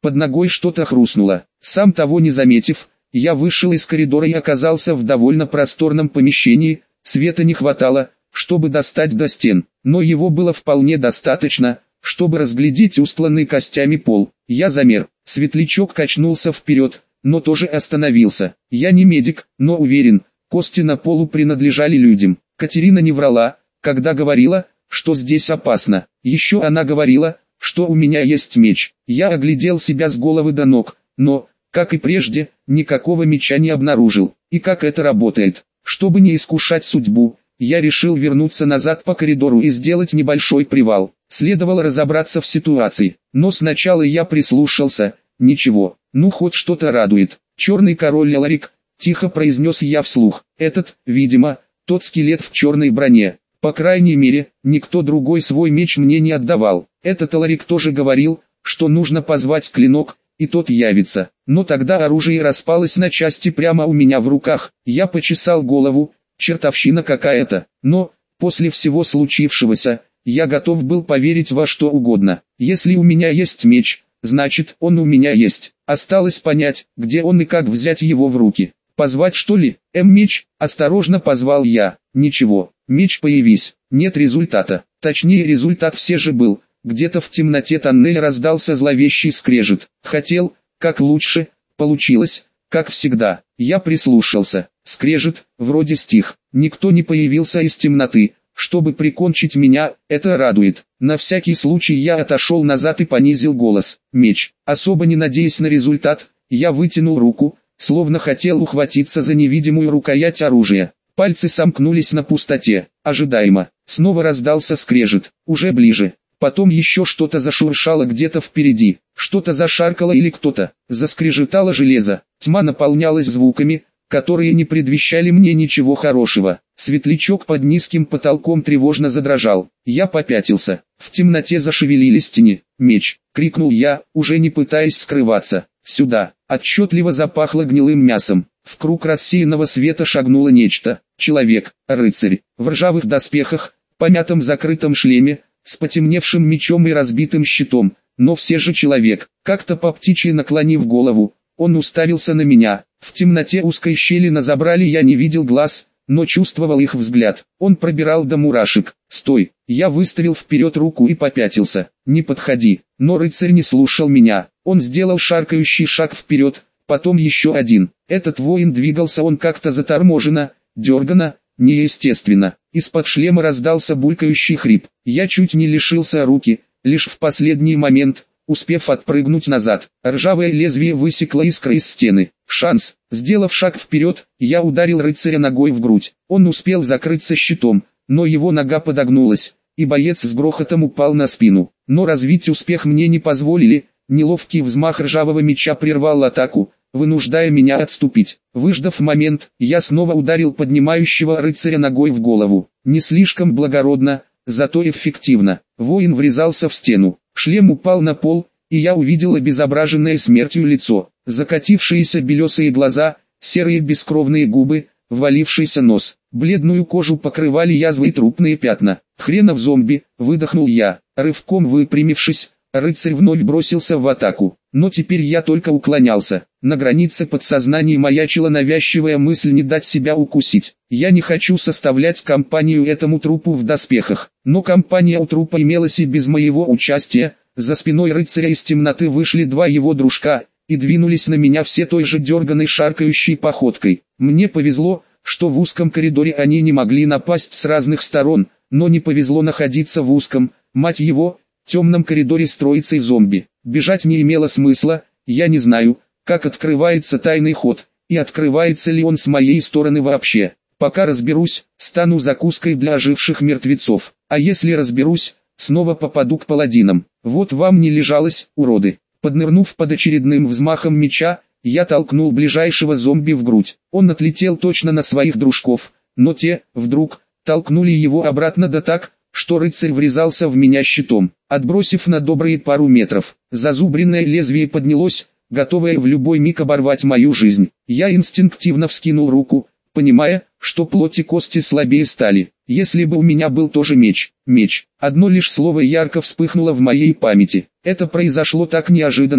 Под ногой что-то хрустнуло. Сам того не заметив, я вышел из коридора и оказался в довольно просторном помещении. Света не хватало, чтобы достать до стен, но его было вполне достаточно, чтобы разглядеть устланный костями пол. Я замер. Светлячок качнулся вперед, но тоже остановился. Я не медик, но уверен, кости на полу принадлежали людям. Катерина не врала, когда говорила, что здесь опасно. Еще она говорила, что у меня есть меч. Я оглядел себя с головы до ног, но, как и прежде, никакого меча не обнаружил. И как это работает? Чтобы не искушать судьбу, я решил вернуться назад по коридору и сделать небольшой привал. Следовало разобраться в ситуации, но сначала я прислушался. Ничего, ну хоть что-то радует. «Черный король Эларик», — тихо произнес я вслух. Этот, видимо, тот скелет в черной броне. По крайней мере, никто другой свой меч мне не отдавал. Этот Эларик тоже говорил, что нужно позвать клинок, и тот явится. Но тогда оружие распалось на части прямо у меня в руках. Я почесал голову, чертовщина какая-то. Но, после всего случившегося, я готов был поверить во что угодно. Если у меня есть меч, значит он у меня есть. Осталось понять, где он и как взять его в руки. «Позвать что ли? Меч?» – осторожно позвал я. Ничего, меч появись. Нет результата. Точнее, результат все же был. Где-то в темноте тоннеля раздался зловещий скрежет. Хотел, как лучше, получилось, как всегда. Я прислушался. Скрежет, вроде стих. Никто не появился из темноты, чтобы прикончить меня. Это радует. На всякий случай я отошел назад и понизил голос. Меч. Особо не надеясь на результат, я вытянул руку, словно хотел ухватиться за невидимую рукоять оружия. Пальцы сомкнулись на пустоте. Ожидаемо. Снова раздался скрежет. Уже ближе. Потом еще что-то зашуршало где-то впереди. Что-то зашаркало или кто-то. Заскрежетало железо. Тьма наполнялась звуками, которые не предвещали мне ничего хорошего. Светлячок под низким потолком тревожно задрожал. Я попятился. В темноте зашевелились тени. «Меч!» — крикнул я, уже не пытаясь скрываться. «Сюда!» Отчетливо запахло гнилым мясом. В круг рассеянного света шагнуло нечто. Человек, рыцарь, в ржавых доспехах, помятом закрытом шлеме, с потемневшим мечом и разбитым щитом, но все же человек. Как-то по птичьи наклонив голову, он уставился на меня. В темноте узкой щели на забрале я не видел глаз, но чувствовал их взгляд. Он пробирал до мурашек. «Стой!» Я выставил вперед руку и попятился. «Не подходи!» Но рыцарь не слушал меня. Он сделал шаркающий шаг вперед, потом еще один. Этот воин двигался он как-то заторможенно, дергано, неестественно. Из-под шлема раздался булькающий хрип. Я чуть не лишился руки, лишь в последний момент, успев отпрыгнуть назад. Ржавое лезвие высекло искры из стены. Шанс. Сделав шаг вперед, я ударил рыцаря ногой в грудь. Он успел закрыться щитом, но его нога подогнулась, и боец с грохотом упал на спину. Но развить успех мне не позволили. Неловкий взмах ржавого меча прервал атаку, вынуждая меня отступить. Выждав момент, я снова ударил поднимающего рыцаря ногой в голову. Не слишком благородно, зато эффективно. Воин врезался в стену. Шлем упал на пол, и я увидел обезображенное смертью лицо. Закатившиеся белесые глаза, серые бескровные губы, ввалившийся нос. Бледную кожу покрывали язвы и трупные пятна. «Хренов зомби!» — выдохнул я. Рывком выпрямившись, рыцарь вновь бросился в атаку. Но теперь я только уклонялся. На границе подсознания маячила навязчивая мысль не дать себя укусить. Я не хочу составлять компанию этому трупу в доспехах. Но компания у трупа имелась и без моего участия. За спиной рыцаря из темноты вышли два его дружка и двинулись на меня все той же дерганой шаркающей походкой. Мне повезло, что в узком коридоре они не могли напасть с разных сторон, но не повезло находиться в узком, мать его, темном коридоре с троицей зомби. Бежать не имело смысла. Я не знаю, как открывается тайный ход, и открывается ли он с моей стороны вообще. Пока разберусь, стану закуской для оживших мертвецов. А если разберусь, снова попаду к паладинам. Вот вам не лежалось, уроды. Поднырнув под очередным взмахом меча, я толкнул ближайшего зомби в грудь. Он отлетел точно на своих дружков, но те, вдруг, толкнули его обратно да так, что рыцарь врезался в меня щитом, отбросив на добрые пару метров. Зазубренное лезвие поднялось, готовое в любой миг оборвать мою жизнь. Я инстинктивно вскинул руку, понимая, что плоть и кости слабее стали. Если бы у меня был тоже меч. Одно лишь слово ярко вспыхнуло в моей памяти. Это произошло так неожиданно,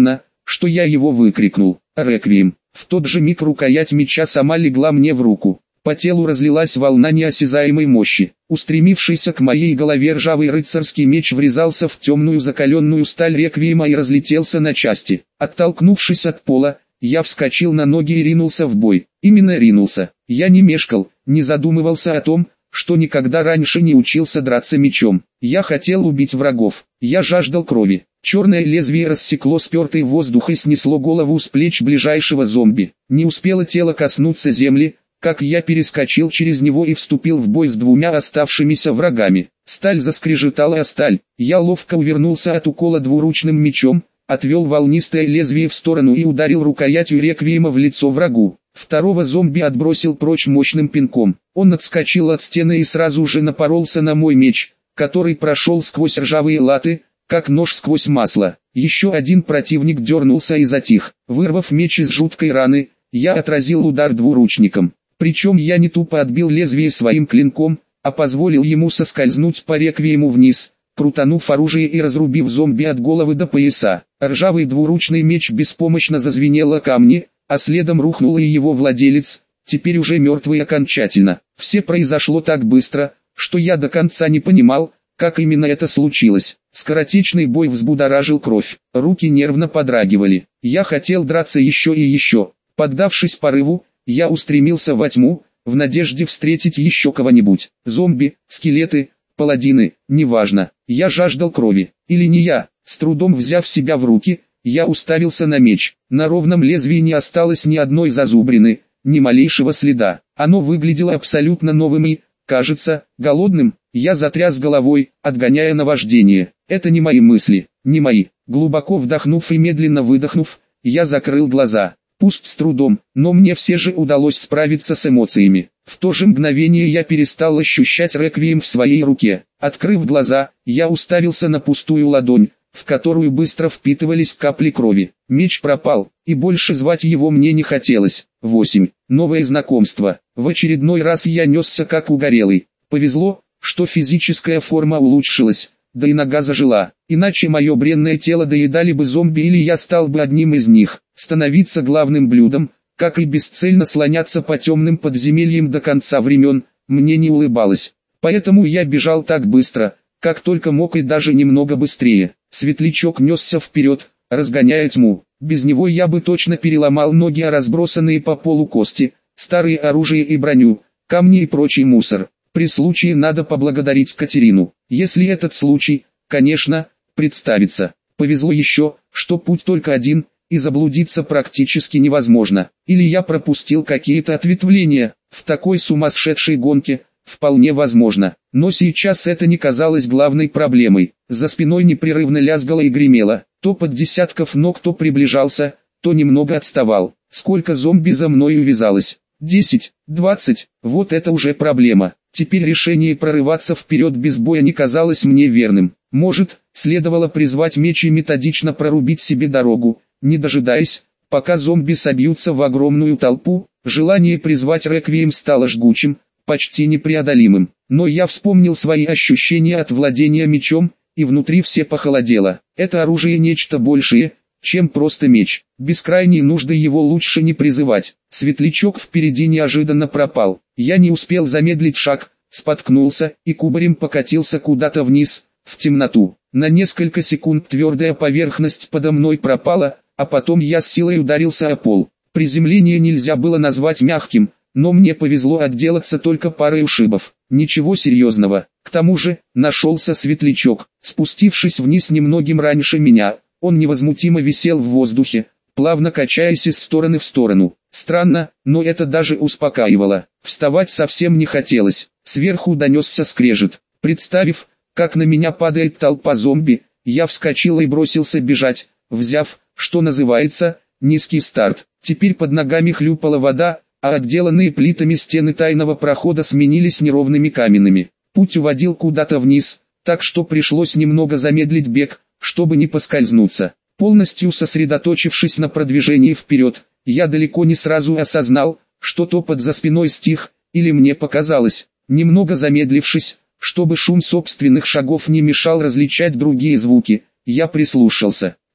что я его выкрикнул. «Реквием!» В тот же миг рукоять меча сама легла мне в руку. По телу разлилась волна неосязаемой мощи. Устремившийся к моей голове ржавый рыцарский меч врезался в темную закаленную сталь реквиема и разлетелся на части. Оттолкнувшись от пола, я вскочил на ноги и ринулся в бой. Именно ринулся. Я не мешкал, не задумывался о том, что никогда раньше не учился драться мечом. Я хотел убить врагов. Я жаждал крови. Черное лезвие рассекло спертый воздух и снесло голову с плеч ближайшего зомби. Не успело тело коснуться земли, как я перескочил через него и вступил в бой с двумя оставшимися врагами. Сталь заскрежетала о сталь. Я ловко увернулся от укола двуручным мечом, отвел волнистое лезвие в сторону и ударил рукоятью реквиема в лицо врагу. Второго зомби отбросил прочь мощным пинком. Он отскочил от стены и сразу же напоролся на мой меч, который прошел сквозь ржавые латы, как нож сквозь масло. Еще один противник дернулся и затих. Вырвав меч из жуткой раны, я отразил удар двуручником. Причем я не тупо отбил лезвие своим клинком, а позволил ему соскользнуть по реквиему вниз, крутанув оружие и разрубив зомби от головы до пояса. Ржавый двуручный меч беспомощно зазвенел о камни, а следом рухнул и его владелец, теперь уже мертвый окончательно. Все произошло так быстро, что я до конца не понимал, как именно это случилось. Скоротечный бой взбудоражил кровь, руки нервно подрагивали. Я хотел драться еще и еще. Поддавшись порыву, я устремился во тьму, в надежде встретить еще кого-нибудь. Зомби, скелеты, паладины, неважно. Я жаждал крови. Или не я. С трудом взяв себя в руки, я уставился на меч. На ровном лезвии не осталось ни одной зазубрины, ни малейшего следа. Оно выглядело абсолютно новым и, кажется, голодным. Я затряс головой, отгоняя наваждение. Это не мои мысли, не мои. Глубоко вдохнув и медленно выдохнув, я закрыл глаза. Пусть с трудом, но мне все же удалось справиться с эмоциями. В то же мгновение я перестал ощущать реквием в своей руке. Открыв глаза, я уставился на пустую ладонь, в которую быстро впитывались капли крови. Меч пропал, и больше звать его мне не хотелось. 8. Новое знакомство. В очередной раз я несся как угорелый. Повезло, что физическая форма улучшилась, да и нога зажила. Иначе мое бренное тело доедали бы зомби или я стал бы одним из них. Становиться главным блюдом, как и бесцельно слоняться по темным подземельям до конца времен, мне не улыбалось. Поэтому я бежал так быстро, как только мог и даже немного быстрее. Светлячок несся вперед, разгоняя тьму. Без него я бы точно переломал ноги о разбросанные по полу кости, старые оружие и броню, камни и прочий мусор. При случае надо поблагодарить Катерину. Если этот случай, конечно, представится. Повезло еще, что путь только один, и заблудиться практически невозможно. Или я пропустил какие-то ответвления. В такой сумасшедшей гонке, вполне возможно. Но сейчас это не казалось главной проблемой. За спиной непрерывно лязгало и гремело. То под десятков ног, то приближался, то немного отставал. Сколько зомби за мной увязалось? 10, 20, вот это уже проблема. Теперь решение прорываться вперед без боя не казалось мне верным. Может, следовало призвать меч и методично прорубить себе дорогу, не дожидаясь, пока зомби собьются в огромную толпу. Желание призвать реквием стало жгучим, почти непреодолимым. Но я вспомнил свои ощущения от владения мечом, и внутри все похолодело. Это оружие нечто большее, чем просто меч. Без крайней нужды его лучше не призывать. Светлячок впереди неожиданно пропал. Я не успел замедлить шаг, споткнулся и кубарем покатился куда-то вниз, в темноту. На несколько секунд твердая поверхность подо мной пропала, а потом я с силой ударился о пол. Приземление нельзя было назвать мягким, но мне повезло отделаться только парой ушибов. Ничего серьезного. К тому же, нашелся светлячок. Спустившись вниз немногим раньше меня, он невозмутимо висел в воздухе, плавно качаясь из стороны в сторону. Странно, но это даже успокаивало. Вставать совсем не хотелось. Сверху донесся скрежет. Представив, как на меня падает толпа зомби, я вскочил и бросился бежать, взяв, что называется, низкий старт. Теперь под ногами хлюпала вода, а отделанные плитами стены тайного прохода сменились неровными каменными. Путь уводил куда-то вниз, так что пришлось немного замедлить бег, чтобы не поскользнуться. Полностью сосредоточившись на продвижении вперед, я далеко не сразу осознал, что топот за спиной стих, или мне показалось. Немного замедлившись, чтобы шум собственных шагов не мешал различать другие звуки, я прислушался.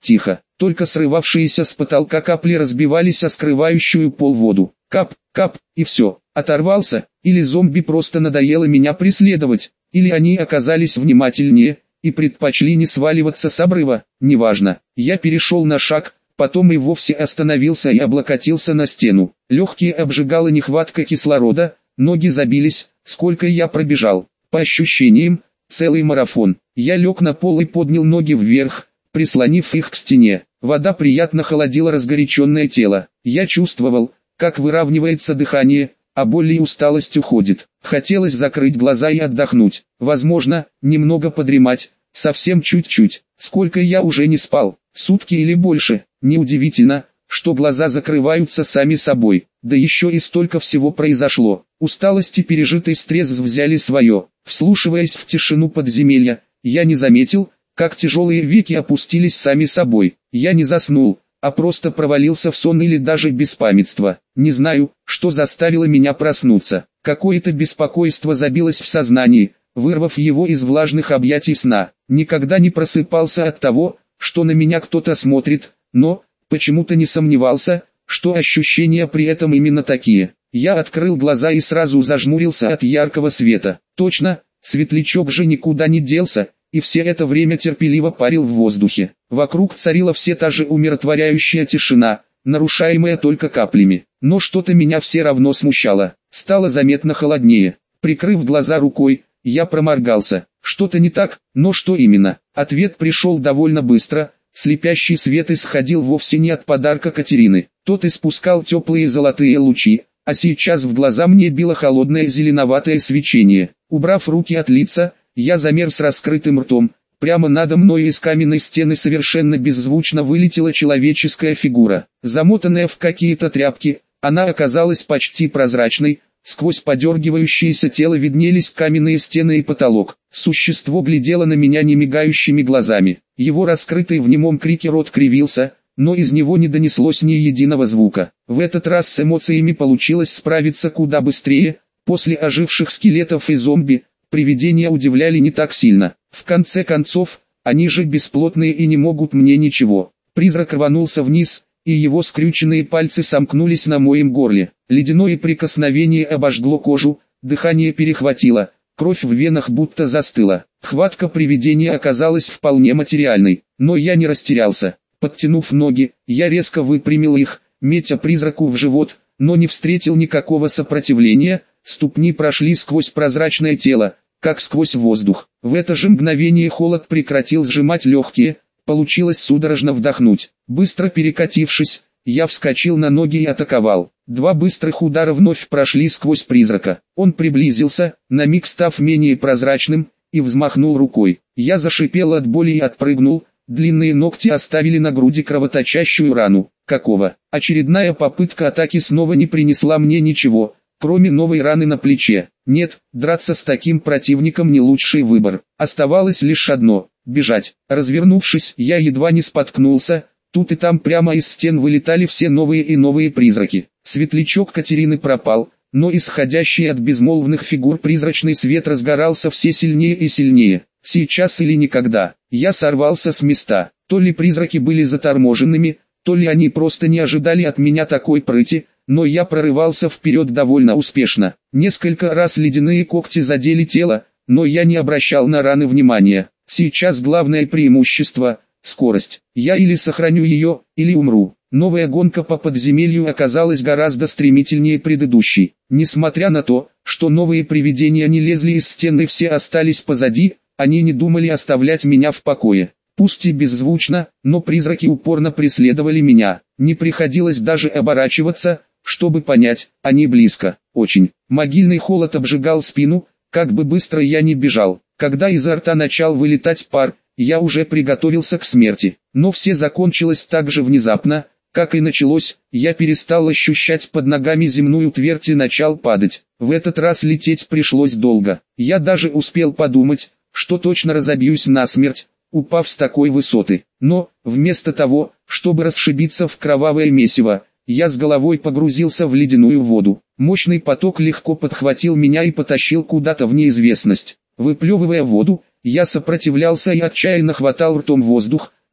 Тихо, только срывавшиеся с потолка капли разбивались о скрывающую пол воду. Кап, кап, и все. Оторвался, или зомби просто надоело меня преследовать, или они оказались внимательнее и предпочли не сваливаться с обрыва, неважно. Я перешел на шаг, потом и вовсе остановился и облокотился на стену. Легкие обжигала нехватка кислорода, ноги забились, сколько я пробежал. По ощущениям, целый марафон. Я лег на пол и поднял ноги вверх, прислонив их к стене. Вода приятно холодила разгоряченное тело. Я чувствовал, как выравнивается дыхание, а боль и усталость уходит. Хотелось закрыть глаза и отдохнуть. Возможно, немного подремать, совсем чуть-чуть. Сколько я уже не спал, сутки или больше. Неудивительно, что глаза закрываются сами собой. Да еще и столько всего произошло. Усталость и пережитый стресс взяли свое. Вслушиваясь в тишину подземелья, я не заметил, как тяжелые веки опустились сами собой. Я не заснул, а просто провалился в сон или даже беспамятство. Не знаю, что заставило меня проснуться. Какое-то беспокойство забилось в сознании, вырвав его из влажных объятий сна. Никогда не просыпался от того, что на меня кто-то смотрит, но почему-то не сомневался, что ощущения при этом именно такие. Я открыл глаза и сразу зажмурился от яркого света. Точно, светлячок же никуда не делся, и все это время терпеливо парил в воздухе. Вокруг царила все та же умиротворяющая тишина, нарушаемая только каплями. Но что-то меня все равно смущало. Стало заметно холоднее. Прикрыв глаза рукой, я проморгался. Что-то не так, но что именно? Ответ пришел довольно быстро. Слепящий свет исходил вовсе не от подарка Катерины. Тот испускал теплые золотые лучи, а сейчас в глаза мне било холодное зеленоватое свечение. Убрав руки от лица, я замер с раскрытым ртом. Прямо надо мной из каменной стены совершенно беззвучно вылетела человеческая фигура. Замотанная в какие-то тряпки, она оказалась почти прозрачной. Сквозь подергивающееся тело виднелись каменные стены и потолок. Существо глядело на меня немигающими глазами. Его раскрытый в немом крике рот кривился, но из него не донеслось ни единого звука. В этот раз с эмоциями получилось справиться куда быстрее. После оживших скелетов и зомби, привидения удивляли не так сильно. В конце концов, они же бесплотные и не могут мне ничего. Призрак рванулся вниз, и его скрюченные пальцы сомкнулись на моем горле. Ледяное прикосновение обожгло кожу, дыхание перехватило, кровь в венах будто застыла. Хватка привидения оказалась вполне материальной, но я не растерялся. Подтянув ноги, я резко выпрямил их, метя призраку в живот, но не встретил никакого сопротивления. Ступни прошли сквозь прозрачное тело, как сквозь воздух. В это же мгновение холод прекратил сжимать легкие, получилось судорожно вдохнуть. Быстро перекатившись, я вскочил на ноги и атаковал. Два быстрых удара вновь прошли сквозь призрака. Он приблизился, на миг став менее прозрачным, и взмахнул рукой. Я зашипел от боли и отпрыгнул. Длинные ногти оставили на груди кровоточащую рану. Какого? Очередная попытка атаки снова не принесла мне ничего, кроме новой раны на плече. Нет, драться с таким противником не лучший выбор. Оставалось лишь одно – бежать. Развернувшись, я едва не споткнулся. Тут и там прямо из стен вылетали все новые и новые призраки. Светлячок Катерины пропал, но исходящий от безмолвных фигур призрачный свет разгорался все сильнее и сильнее. Сейчас или никогда. Я сорвался с места. То ли призраки были заторможенными, то ли они просто не ожидали от меня такой прыти, но я прорывался вперед довольно успешно. Несколько раз ледяные когти задели тело, но я не обращал на раны внимания. Сейчас главное преимущество – скорость. Я или сохраню ее, или умру. Новая гонка по подземелью оказалась гораздо стремительнее предыдущей. Несмотря на то, что новые привидения не лезли из стены, все остались позади, они не думали оставлять меня в покое. Пусть и беззвучно, но призраки упорно преследовали меня. Не приходилось даже оборачиваться, чтобы понять, они близко, очень. Могильный холод обжигал спину, как бы быстро я ни бежал. Когда изо рта начал вылетать пар, я уже приготовился к смерти. Но все закончилось так же внезапно, как и началось. Я перестал ощущать под ногами земную твердь и начал падать. В этот раз лететь пришлось долго. Я даже успел подумать, что точно разобьюсь насмерть, упав с такой высоты. Но, вместо того, чтобы расшибиться в кровавое месиво, я с головой погрузился в ледяную воду. Мощный поток легко подхватил меня и потащил куда-то в неизвестность. Выплевывая воду, я сопротивлялся и отчаянно хватал ртом воздух,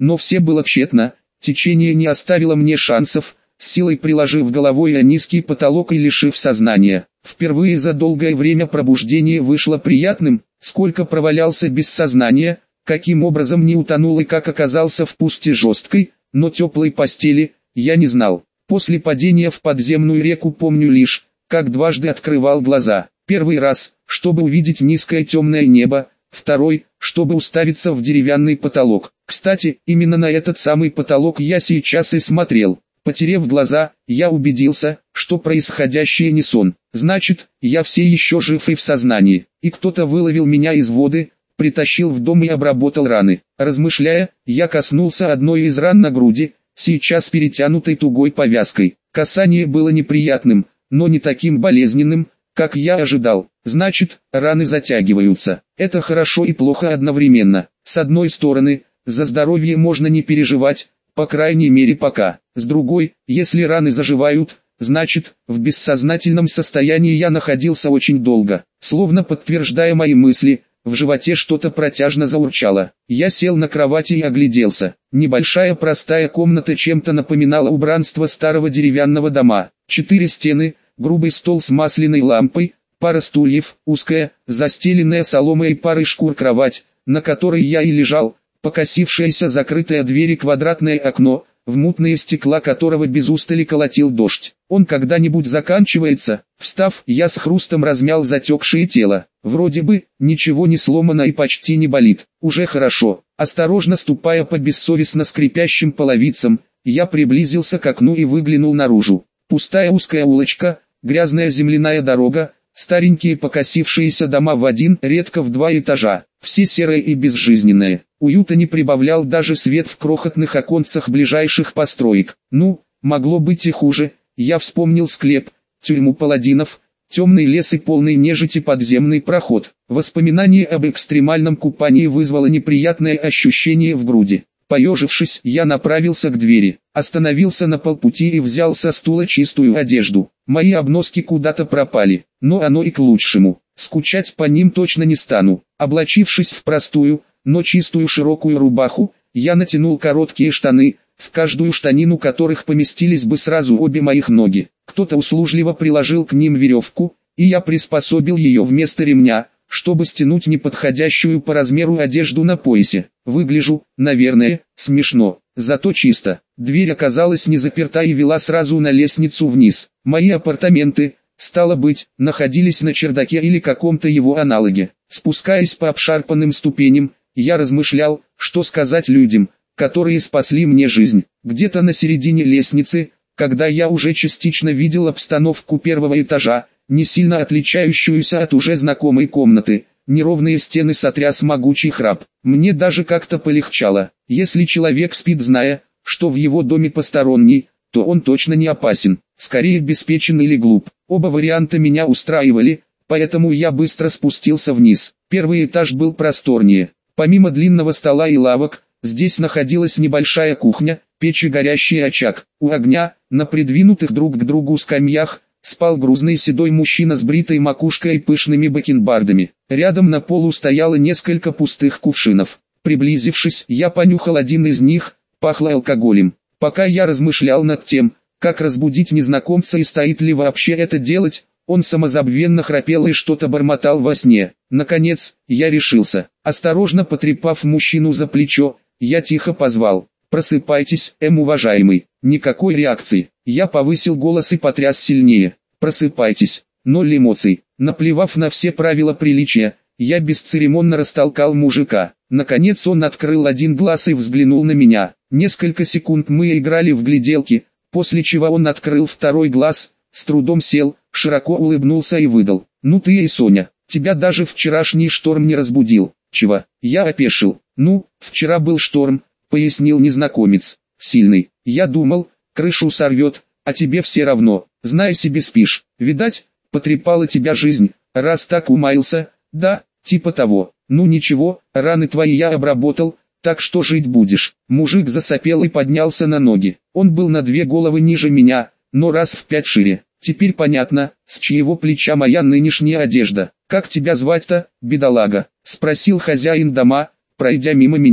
но все было тщетно, течение не оставило мне шансов, с силой приложив головой о низкий потолок и лишив сознания. Впервые за долгое время пробуждение вышло приятным, сколько провалялся без сознания, каким образом не утонул и как оказался в пусте жесткой, но теплой постели, я не знал. После падения в подземную реку помню лишь, как дважды открывал глаза. Первый раз, чтобы увидеть низкое темное небо, второй, чтобы уставиться в деревянный потолок. Кстати, именно на этот самый потолок я сейчас и смотрел. Потерев глаза, я убедился, что происходящее не сон. Значит, я все еще жив и в сознании. И кто-то выловил меня из воды, притащил в дом и обработал раны. Размышляя, я коснулся одной из ран на груди, сейчас перетянутой тугой повязкой. Касание было неприятным, но не таким болезненным, как я ожидал. Значит, раны затягиваются. Это хорошо и плохо одновременно. С одной стороны, за здоровье можно не переживать, по крайней мере пока. С другой, если раны заживают, значит, в бессознательном состоянии я находился очень долго. Словно подтверждая мои мысли, в животе что-то протяжно заурчало. Я сел на кровати и огляделся. Небольшая простая комната чем-то напоминала убранство старого деревянного дома. 4 стены, грубый стол с масляной лампой, пара стульев, узкая, застеленная соломой и парой шкур кровать, на которой я и лежал, покосившаяся закрытая дверь и квадратное окно, в мутные стекла которого без устали колотил дождь. Он когда-нибудь заканчивается. Встав, я с хрустом размял затекшее тело. Вроде бы, ничего не сломано и почти не болит. Уже хорошо. Осторожно ступая по бессовестно скрипящим половицам, я приблизился к окну и выглянул наружу. Пустая узкая улочка, грязная земляная дорога, старенькие покосившиеся дома в один, редко в 2 этажа. Все серые и безжизненные. Уюта не прибавлял даже свет в крохотных оконцах ближайших построек. Ну, могло быть и хуже. Я вспомнил склеп, тюрьму паладинов, темный лес и полный нежити подземный проход. Воспоминание об экстремальном купании вызвало неприятное ощущение в груди. Поежившись, я направился к двери, остановился на полпути и взял со стула чистую одежду. Мои обноски куда-то пропали, но оно и к лучшему. Скучать по ним точно не стану. Облачившись в простую, но чистую широкую рубаху, я натянул короткие штаны, в каждую штанину которых поместились бы сразу обе моих ноги. Кто-то услужливо приложил к ним веревку, и я приспособил ее вместо ремня, чтобы стянуть неподходящую по размеру одежду на поясе. Выгляжу, наверное, смешно, зато чисто. Дверь оказалась не заперта и вела сразу на лестницу вниз. Мои апартаменты, стало быть, находились на чердаке или каком-то его аналоге. Спускаясь по обшарпанным ступеням, я размышлял, что сказать людям, которые спасли мне жизнь. Где-то на середине лестницы, когда я уже частично видел обстановку первого этажа, не сильно отличающуюся от уже знакомой комнаты, неровные стены сотряс могучий храп. Мне даже как-то полегчало. Если человек спит, зная, что в его доме посторонний, то он точно не опасен, скорее обеспечен или глуп. Оба варианта меня устраивали, поэтому я быстро спустился вниз. Первый этаж был просторнее. Помимо длинного стола и лавок, здесь находилась небольшая кухня, печь и горящий очаг. У огня, на придвинутых друг к другу скамьях, спал грузный седой мужчина с бритой макушкой и пышными бакенбардами. Рядом на полу стояло несколько пустых кувшинов. Приблизившись, я понюхал один из них, пахло алкоголем. Пока я размышлял над тем, как разбудить незнакомца и стоит ли вообще это делать, он самозабвенно храпел и что-то бормотал во сне. Наконец, я решился. Осторожно потрепав мужчину за плечо, я тихо позвал: «Просыпайтесь, уважаемый». Никакой реакции. Я повысил голос и потряс сильнее: «Просыпайтесь». Ноль эмоций. Наплевав на все правила приличия, я бесцеремонно растолкал мужика. Наконец он открыл один глаз и взглянул на меня. Несколько секунд мы играли в гляделки, после чего он открыл второй глаз, с трудом сел, широко улыбнулся и выдал: «Ну ты и Соня, тебя даже вчерашний шторм не разбудил». «Чего?» Я опешил. «Ну, вчера был шторм», пояснил незнакомец. «Сильный. Я думал, крышу сорвет, а тебе все равно. Знай себе, спишь. Видать, потрепала тебя жизнь, раз так умаился». «Да, типа того. Ну ничего, раны твои я обработал, так что жить будешь». Мужик засопел и поднялся на ноги. Он был на 2 головы ниже меня, но раз в 5 шире. Теперь понятно, с чьего плеча моя нынешняя одежда. «Как тебя звать-то, бедолага?» — спросил хозяин дома, пройдя мимо меня.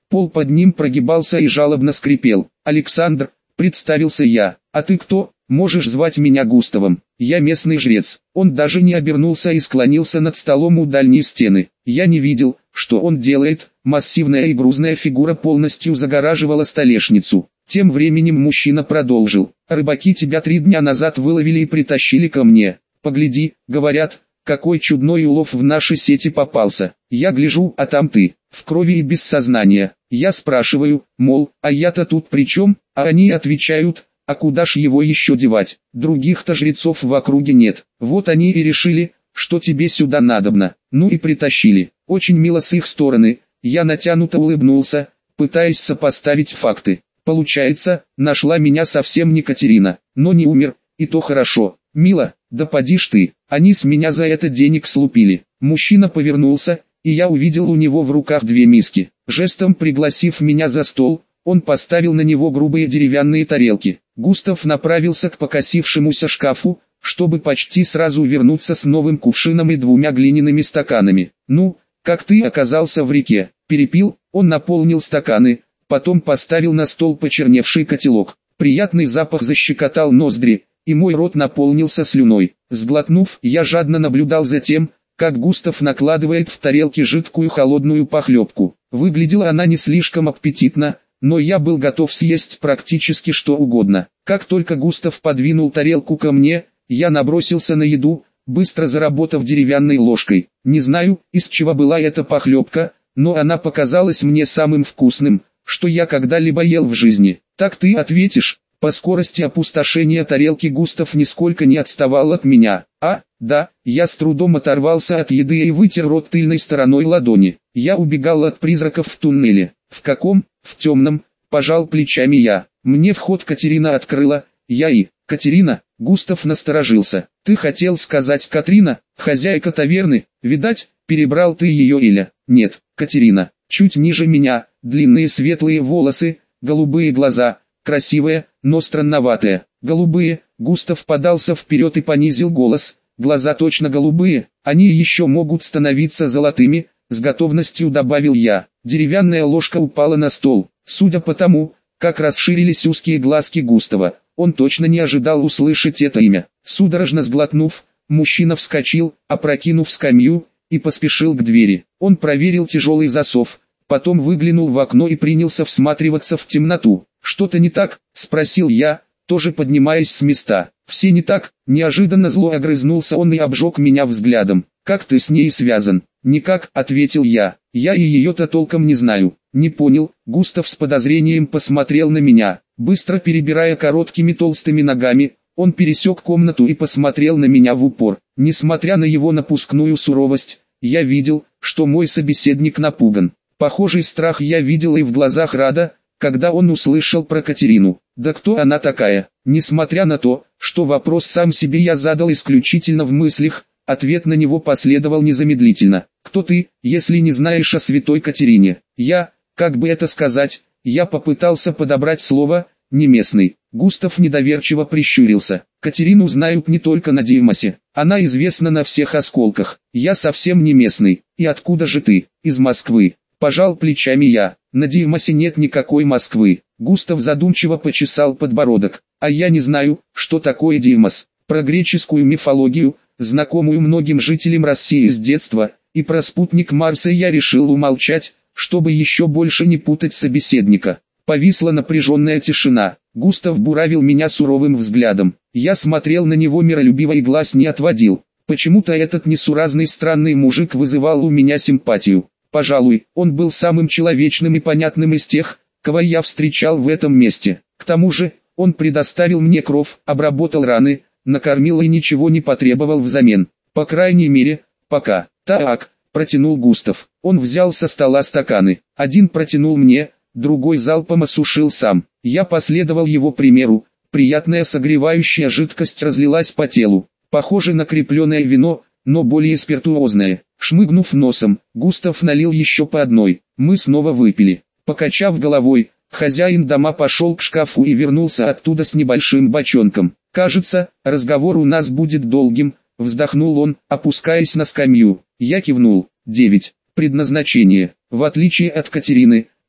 Пол под ним прогибался и жалобно скрипел. «Александр», — представился я, — «а ты кто? Можешь звать меня Густавом. Я местный жрец». Он даже не обернулся и склонился над столом у дальней стены. Я не видел, что он делает, массивная и грузная фигура полностью загораживала столешницу. Тем временем мужчина продолжил. «Рыбаки тебя 3 дня назад выловили и притащили ко мне. Погляди, говорят, какой чудной улов в наши сети попался. Я гляжу, а там ты, в крови и без сознания. Я спрашиваю, мол, а я-то тут при чем? А они отвечают, а куда ж его еще девать? Других-то жрецов в округе нет. Вот они и решили, что тебе сюда надобно. Ну и притащили. Очень мило с их стороны». Я натянуто улыбнулся, пытаясь сопоставить факты. Получается, нашла меня совсем не Катерина, но не умер, и то хорошо. «Мило, да поди ж ты, они с меня за это денег слупили». Мужчина повернулся, и я увидел у него в руках 2 миски. Жестом пригласив меня за стол, он поставил на него грубые деревянные тарелки. Густав направился к покосившемуся шкафу, чтобы почти сразу вернуться с новым кувшином и 2 глиняными стаканами. «Ну, как ты оказался в реке?» «Перепил». Он наполнил стаканы, потом поставил на стол почерневший котелок. Приятный запах защекотал ноздри, и мой рот наполнился слюной. Сглотнув, я жадно наблюдал за тем, как Густав накладывает в тарелки жидкую холодную похлебку. Выглядела она не слишком аппетитно, но я был готов съесть практически что угодно. Как только Густав подвинул тарелку ко мне, я набросился на еду, быстро заработав деревянной ложкой. Не знаю, из чего была эта похлебка, но она показалась мне самым вкусным, что я когда-либо ел в жизни. «Так ты ответишь?» По скорости опустошения тарелки Густав нисколько не отставал от меня. «А, да», я с трудом оторвался от еды и вытер рот тыльной стороной ладони. Я убегал от призраков в туннеле. «В каком?» «В темном», пожал плечами я. «Мне вход Катерина открыла, я и...» «Катерина?» Густав насторожился. «Ты хотел сказать Катрина, хозяйка таверны, видать, перебрал ты ее Иля?» «Нет, Катерина, чуть ниже меня, длинные светлые волосы, голубые глаза, красивая, но странноватая». «Голубые?» Густав подался вперед и понизил голос. «Глаза точно голубые, они еще могут становиться золотыми», с готовностью добавил я. Деревянная ложка упала на стол. Судя по тому, как расширились узкие глазки Густава, он точно не ожидал услышать это имя. Судорожно сглотнув, мужчина вскочил, опрокинув скамью, и поспешил к двери. Он проверил тяжелый засов, потом выглянул в окно и принялся всматриваться в темноту. «Что-то не так?» – спросил я, тоже поднимаясь с места. «Все не так», – неожиданно зло огрызнулся он и обжег меня взглядом. «Как ты с ней связан?» «Никак», – ответил я. «Я и ее-то толком не знаю». «Не понял». Густав с подозрением посмотрел на меня. Быстро перебирая короткими толстыми ногами, он пересек комнату и посмотрел на меня в упор. Несмотря на его напускную суровость, я видел, что мой собеседник напуган. Похожий страх я видел и в глазах Рада, когда он услышал про Катерину. Да кто она такая? Несмотря на то, что вопрос сам себе я задал исключительно в мыслях, ответ на него последовал незамедлительно. «Кто ты, если не знаешь о святой Катерине?» «Я, как бы это сказать?» Я попытался подобрать слово, «не местный». Густав недоверчиво прищурился. «Катерину знают не только на Дивмосе. Она известна на всех осколках. Я совсем не местный. И откуда же ты?» «Из Москвы». Пожал плечами я. «На Дивмосе нет никакой Москвы». Густав задумчиво почесал подбородок. «А я не знаю, что такое Дивмос. Про греческую мифологию, знакомую многим жителям России с детства, и про спутник Марса я решил умолчать, чтобы еще больше не путать собеседника». Повисла напряженная тишина. Густав буравил меня суровым взглядом. Я смотрел на него миролюбиво и глаз не отводил. Почему-то этот несуразный странный мужик вызывал у меня симпатию. Пожалуй, он был самым человечным и понятным из тех, кого я встречал в этом месте. К тому же, он предоставил мне кров, обработал раны, накормил и ничего не потребовал взамен. По крайней мере, пока. «Так», протянул Густав. Он взял со стола стаканы. Один протянул мне, другой залпом осушил сам. Я последовал его примеру. Приятная согревающая жидкость разлилась по телу. Похоже на крепленное вино, но более спиртуозное. Шмыгнув носом, Густав налил еще по одной. Мы снова выпили. Покачав головой, хозяин дома пошел к шкафу и вернулся оттуда с небольшим бочонком. «Кажется, разговор у нас будет долгим», — вздохнул он, опускаясь на скамью. Я кивнул. 9. Предназначение. В отличие от Катерины,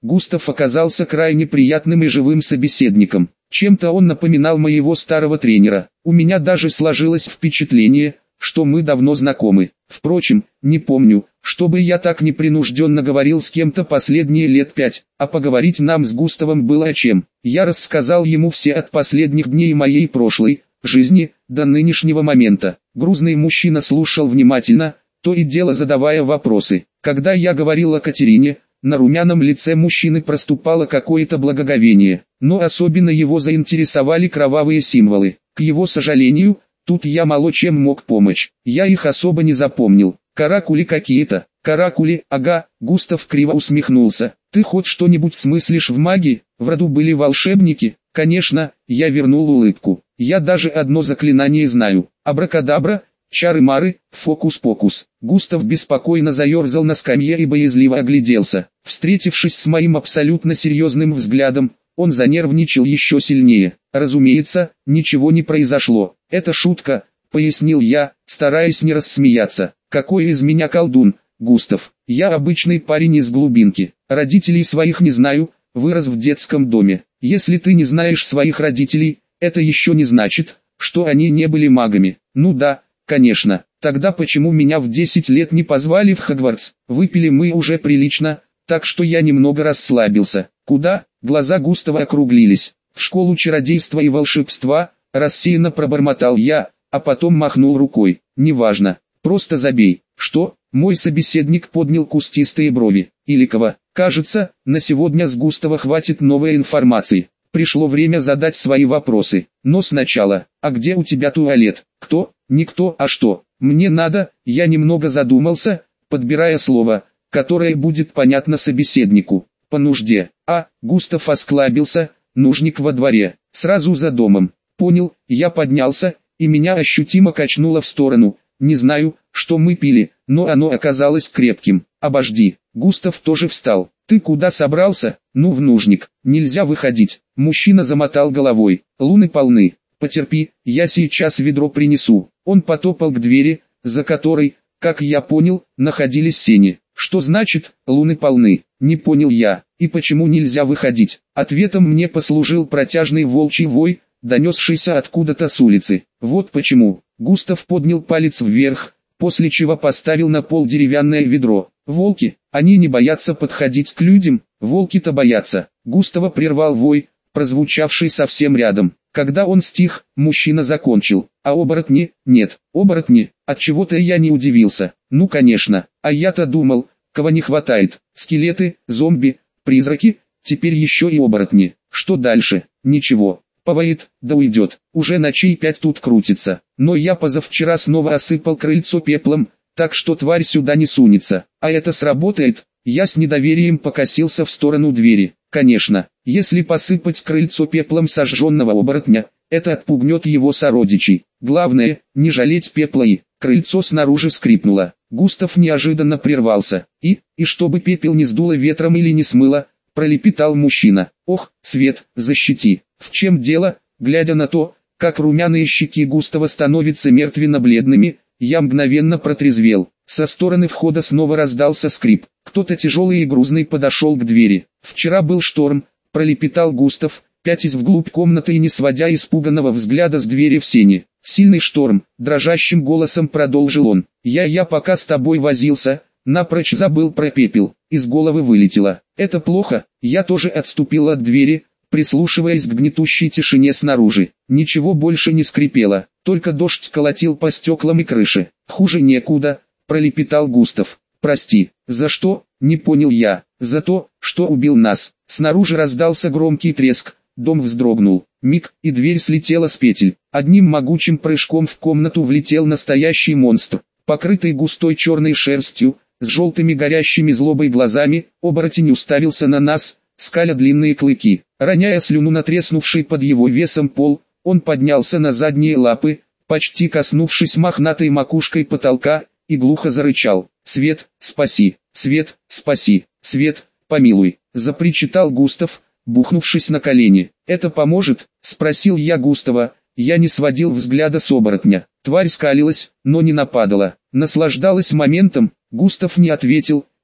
Густав оказался крайне приятным и живым собеседником. Чем-то он напоминал моего старого тренера. У меня даже сложилось впечатление, что мы давно знакомы. Впрочем, не помню, чтобы я так непринужденно говорил с кем-то последние лет 5, а поговорить нам с Густавом было о чем. Я рассказал ему все от последних дней моей прошлой жизни до нынешнего момента. Грузный мужчина слушал внимательно, то и дело задавая вопросы. Когда я говорил о Катерине, на румяном лице мужчины проступало какое-то благоговение, но особенно его заинтересовали кровавые символы. К его сожалению, тут я мало чем мог помочь. Я их особо не запомнил. Каракули какие-то. Каракули, ага, Густав криво усмехнулся. Ты хоть что-нибудь смыслишь в магии? В роду были волшебники? Конечно, я вернул улыбку. Я даже одно заклинание знаю. Абракадабра, чары-мары, фокус-покус. Густав беспокойно заерзал на скамье и боязливо огляделся. Встретившись с моим абсолютно серьезным взглядом, он занервничал еще сильнее. Разумеется, ничего не произошло. Это шутка, пояснил я, стараясь не рассмеяться. Какой из меня колдун, Густав? Я обычный парень из глубинки. Родителей своих не знаю, вырос в детском доме. Если ты не знаешь своих родителей, это еще не значит, что они не были магами. Ну да, конечно. Тогда почему меня в 10 лет не позвали в Хогвартс? Выпили мы уже прилично, так что я немного расслабился. Куда? Глаза Густава округлились. В школу чародейства и волшебства, рассеянно пробормотал я, а потом махнул рукой. Неважно, просто забей. Что? Мой собеседник поднял кустистые брови. Иликова, кажется, на сегодня с Густава хватит новой информации. Пришло время задать свои вопросы. Но сначала, а где у тебя туалет? Кто? Никто, а что? Мне надо, я немного задумался, подбирая слово, которое будет понятно собеседнику. По нужде. Густав осклабился, нужник во дворе, сразу за домом. Понял, я поднялся, и меня ощутимо качнуло в сторону. Не знаю, что мы пили, но оно оказалось крепким. Обожди. Густав тоже встал. Ты куда собрался? Ну, в нужник. Нельзя выходить. Мужчина замотал головой. Луны полны. Потерпи, я сейчас ведро принесу. Он потопал к двери, за которой, как я понял, находились сени. Что значит, луны полны? Не понял я. И почему нельзя выходить? Ответом мне послужил протяжный волчий вой, донесшийся откуда-то с улицы. Вот почему. Густав поднял палец вверх, после чего поставил на пол деревянное ведро. Волки, они не боятся подходить к людям, волки-то боятся. Густава прервал вой, прозвучавший совсем рядом. Когда он стих, мужчина закончил. А оборотни? Нет, оборотни, отчего-то я не удивился. Ну конечно, а я-то думал, кого не хватает. Скелеты, зомби, призраки, теперь еще и оборотни. Что дальше? Ничего. Повоет, да уйдет. Уже ночей 5 тут крутится. Но я позавчера снова осыпал крыльцо пеплом, так что тварь сюда не сунется. А это сработает? Я с недоверием покосился в сторону двери. Конечно, если посыпать крыльцо пеплом сожженного оборотня, это отпугнет его сородичей. Главное, не жалеть пепла и... Крыльцо снаружи скрипнуло. Густав неожиданно прервался. И чтобы пепел не сдуло ветром или не смыло, пролепетал мужчина. Ох, Свет, защити. В чем дело? Глядя на то, как румяные щеки Густава становятся мертвенно-бледными, я мгновенно протрезвел. Со стороны входа снова раздался скрип. Кто-то тяжелый и грузный подошел к двери. Вчера был шторм, пролепетал Густав, пятясь вглубь комнаты и не сводя испуганного взгляда с двери в сени. Сильный шторм, дрожащим голосом продолжил он. Я пока с тобой возился, напрочь забыл про пепел. Из головы вылетело. Это плохо. Я тоже отступил от двери, прислушиваясь к гнетущей тишине снаружи. Ничего больше не скрипело, только дождь колотил по стеклам и крыше. Хуже некуда, пролепетал Густав. Прости, за что? Не понял я. За то, что убил нас. Снаружи раздался громкий треск, дом вздрогнул. Миг, и дверь слетела с петель. Одним могучим прыжком в комнату влетел настоящий монстр, покрытый густой черной шерстью, с желтыми горящими злобой глазами. Оборотень уставился на нас, скаля длинные клыки. Роняя слюну на треснувший под его весом пол, он поднялся на задние лапы, почти коснувшись мохнатой макушкой потолка, и глухо зарычал. «Свет, спаси! Свет, спаси! Свет, помилуй!» — запричитал Густав, бухнувшись на колени. «Это поможет?» — спросил я Густава. Я не сводил взгляда с оборотня. Тварь скалилась, но не нападала. Наслаждалась моментом. Густав не ответил,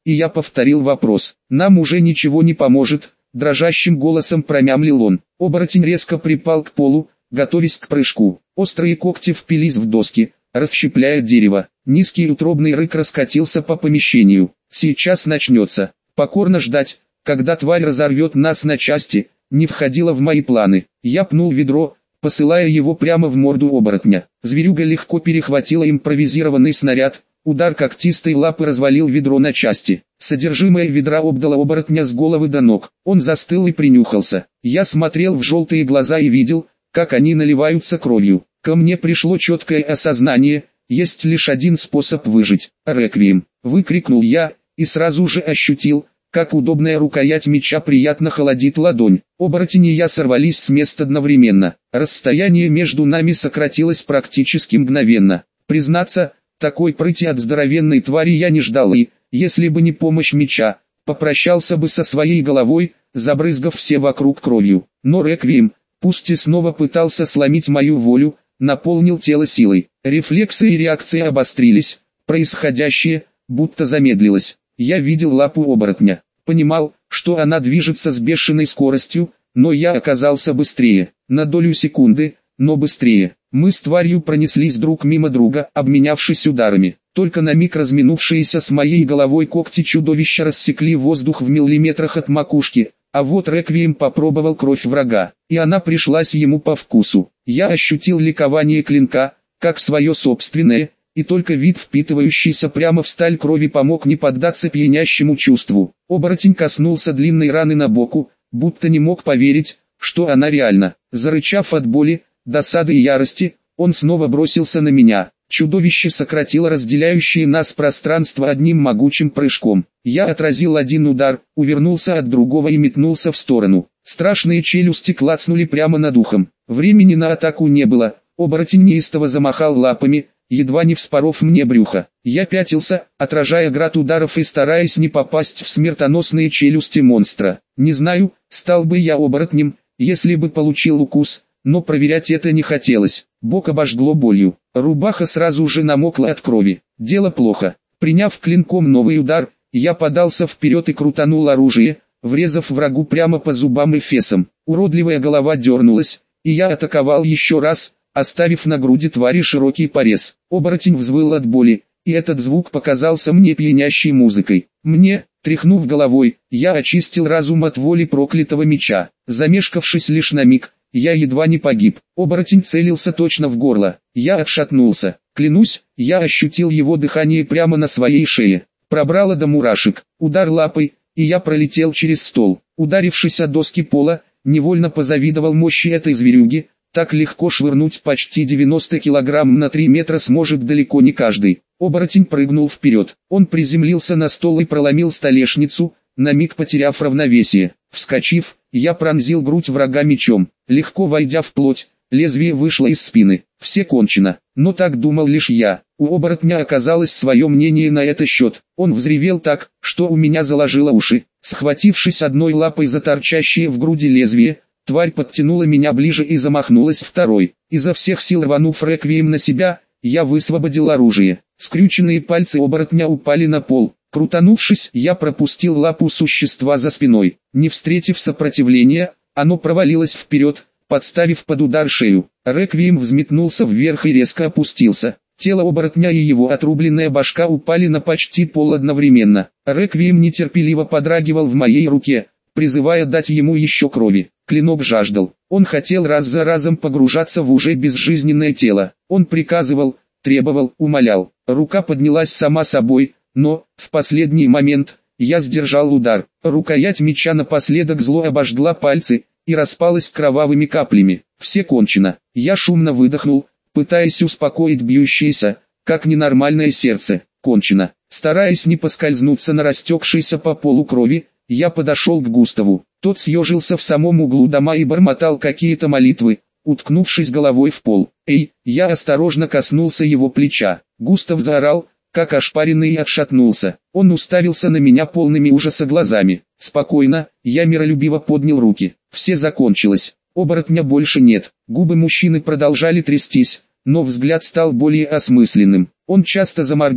и я повторил вопрос. «Нам уже ничего не поможет», — дрожащим голосом промямлил он. Оборотень резко припал к полу, готовясь к прыжку. Острые когти впились в доски, расщепляя дерево. Низкий утробный рык раскатился по помещению. «Сейчас начнется. Покорно ждать, когда тварь разорвет нас на части», не входило в мои планы. Я пнул ведро, посылая его прямо в морду оборотня. Зверюга легко перехватила импровизированный снаряд, удар когтистой лапы развалил ведро на части. Содержимое ведра обдало оборотня с головы до ног. Он застыл и принюхался. Я смотрел в желтые глаза и видел, как они наливаются кровью. Ко мне пришло четкое осознание, есть лишь один способ выжить. «Реквием!» — выкрикнул я, и сразу же ощутил, как удобная рукоять меча приятно холодит ладонь. Оборотень и я сорвались с места одновременно. Расстояние между нами сократилось практически мгновенно. Признаться, такой прыти от здоровенной твари я не ждал и, если бы не помощь меча, попрощался бы со своей головой, забрызгав все вокруг кровью. Но Реквием, пусть и снова пытался сломить мою волю, наполнил тело силой. Рефлексы и реакции обострились, происходящее будто замедлилось. Я видел лапу оборотня, понимал, что она движется с бешеной скоростью, но я оказался быстрее, на долю секунды, но быстрее. Мы с тварью пронеслись друг мимо друга, обменявшись ударами. Только на миг разминувшиеся с моей головой когти чудовища рассекли воздух в миллиметрах от макушки, а вот Реквием попробовал кровь врага, и она пришлась ему по вкусу. Я ощутил ликование клинка, как свое собственное, и только вид впитывающийся прямо в сталь крови помог не поддаться пьянящему чувству. Оборотень коснулся длинной раны на боку, будто не мог поверить, что она реальна. Зарычав от боли, досады и ярости, он снова бросился на меня. Чудовище сократило разделяющее нас пространство одним могучим прыжком. Я отразил один удар, увернулся от другого и метнулся в сторону. Страшные челюсти клацнули прямо над ухом. Времени на атаку не было. Оборотень неистово замахал лапами, едва не вспоров мне брюхо. Я пятился, отражая град ударов и стараясь не попасть в смертоносные челюсти монстра. Не знаю, стал бы я оборотнем, если бы получил укус, но проверять это не хотелось. Бок обожгло болью. Рубаха сразу же намокла от крови. Дело плохо. Приняв клинком новый удар, я подался вперед и крутанул оружие, врезав врагу прямо по зубам и фесам. Уродливая голова дернулась, и я атаковал еще раз, оставив на груди твари широкий порез. Оборотень взвыл от боли, и этот звук показался мне пьянящей музыкой. Тряхнув головой, я очистил разум от воли проклятого меча. Замешкавшись лишь на миг, я едва не погиб. Оборотень целился точно в горло. Я отшатнулся. Клянусь, я ощутил его дыхание прямо на своей шее. Пробрало до мурашек. Удар лапой, и я пролетел через стол. Ударившись о доски пола, невольно позавидовал мощи этой зверюги. Так легко швырнуть почти 90 килограмм на 3 метра сможет далеко не каждый. Оборотень прыгнул вперед. Он приземлился на стол и проломил столешницу, на миг потеряв равновесие. Вскочив, я пронзил грудь врага мечом. Легко войдя в плоть, лезвие вышло из спины. Все кончено. Но так думал лишь я. У оборотня оказалось свое мнение на этот счет. Он взревел так, что у меня заложило уши. Схватившись одной лапой за торчащее в груди лезвие, тварь подтянула меня ближе и замахнулась второй. Изо всех сил рванув Реквием на себя, я высвободил оружие. Скрюченные пальцы оборотня упали на пол. Крутанувшись, я пропустил лапу существа за спиной. Не встретив сопротивления, оно провалилось вперед, подставив под удар шею. Реквием взметнулся вверх и резко опустился. Тело оборотня и его отрубленная башка упали на почти пол одновременно. Реквием нетерпеливо подрагивал в моей руке, призывая дать ему еще крови. Клинок жаждал. Он хотел раз за разом погружаться в уже безжизненное тело. Он приказывал, требовал, умолял. Рука поднялась сама собой, но, в последний момент, я сдержал удар. Рукоять меча напоследок зло обожгла пальцы и распалась кровавыми каплями. Все кончено. Я шумно выдохнул, пытаясь успокоить бьющееся, как ненормальное сердце. Кончено. Стараясь не поскользнуться на растекшейся по полу крови, я подошел к Густаву. Тот съежился в самом углу дома и бормотал какие-то молитвы, уткнувшись головой в пол. «Эй!» Я осторожно коснулся его плеча. Густав заорал, как ошпаренный, и отшатнулся. Он уставился на меня полными ужаса глазами. «Спокойно», я миролюбиво поднял руки. «Все закончилось. Оборотня больше нет». Губы мужчины продолжали трястись, но взгляд стал более осмысленным. Он часто заморгал,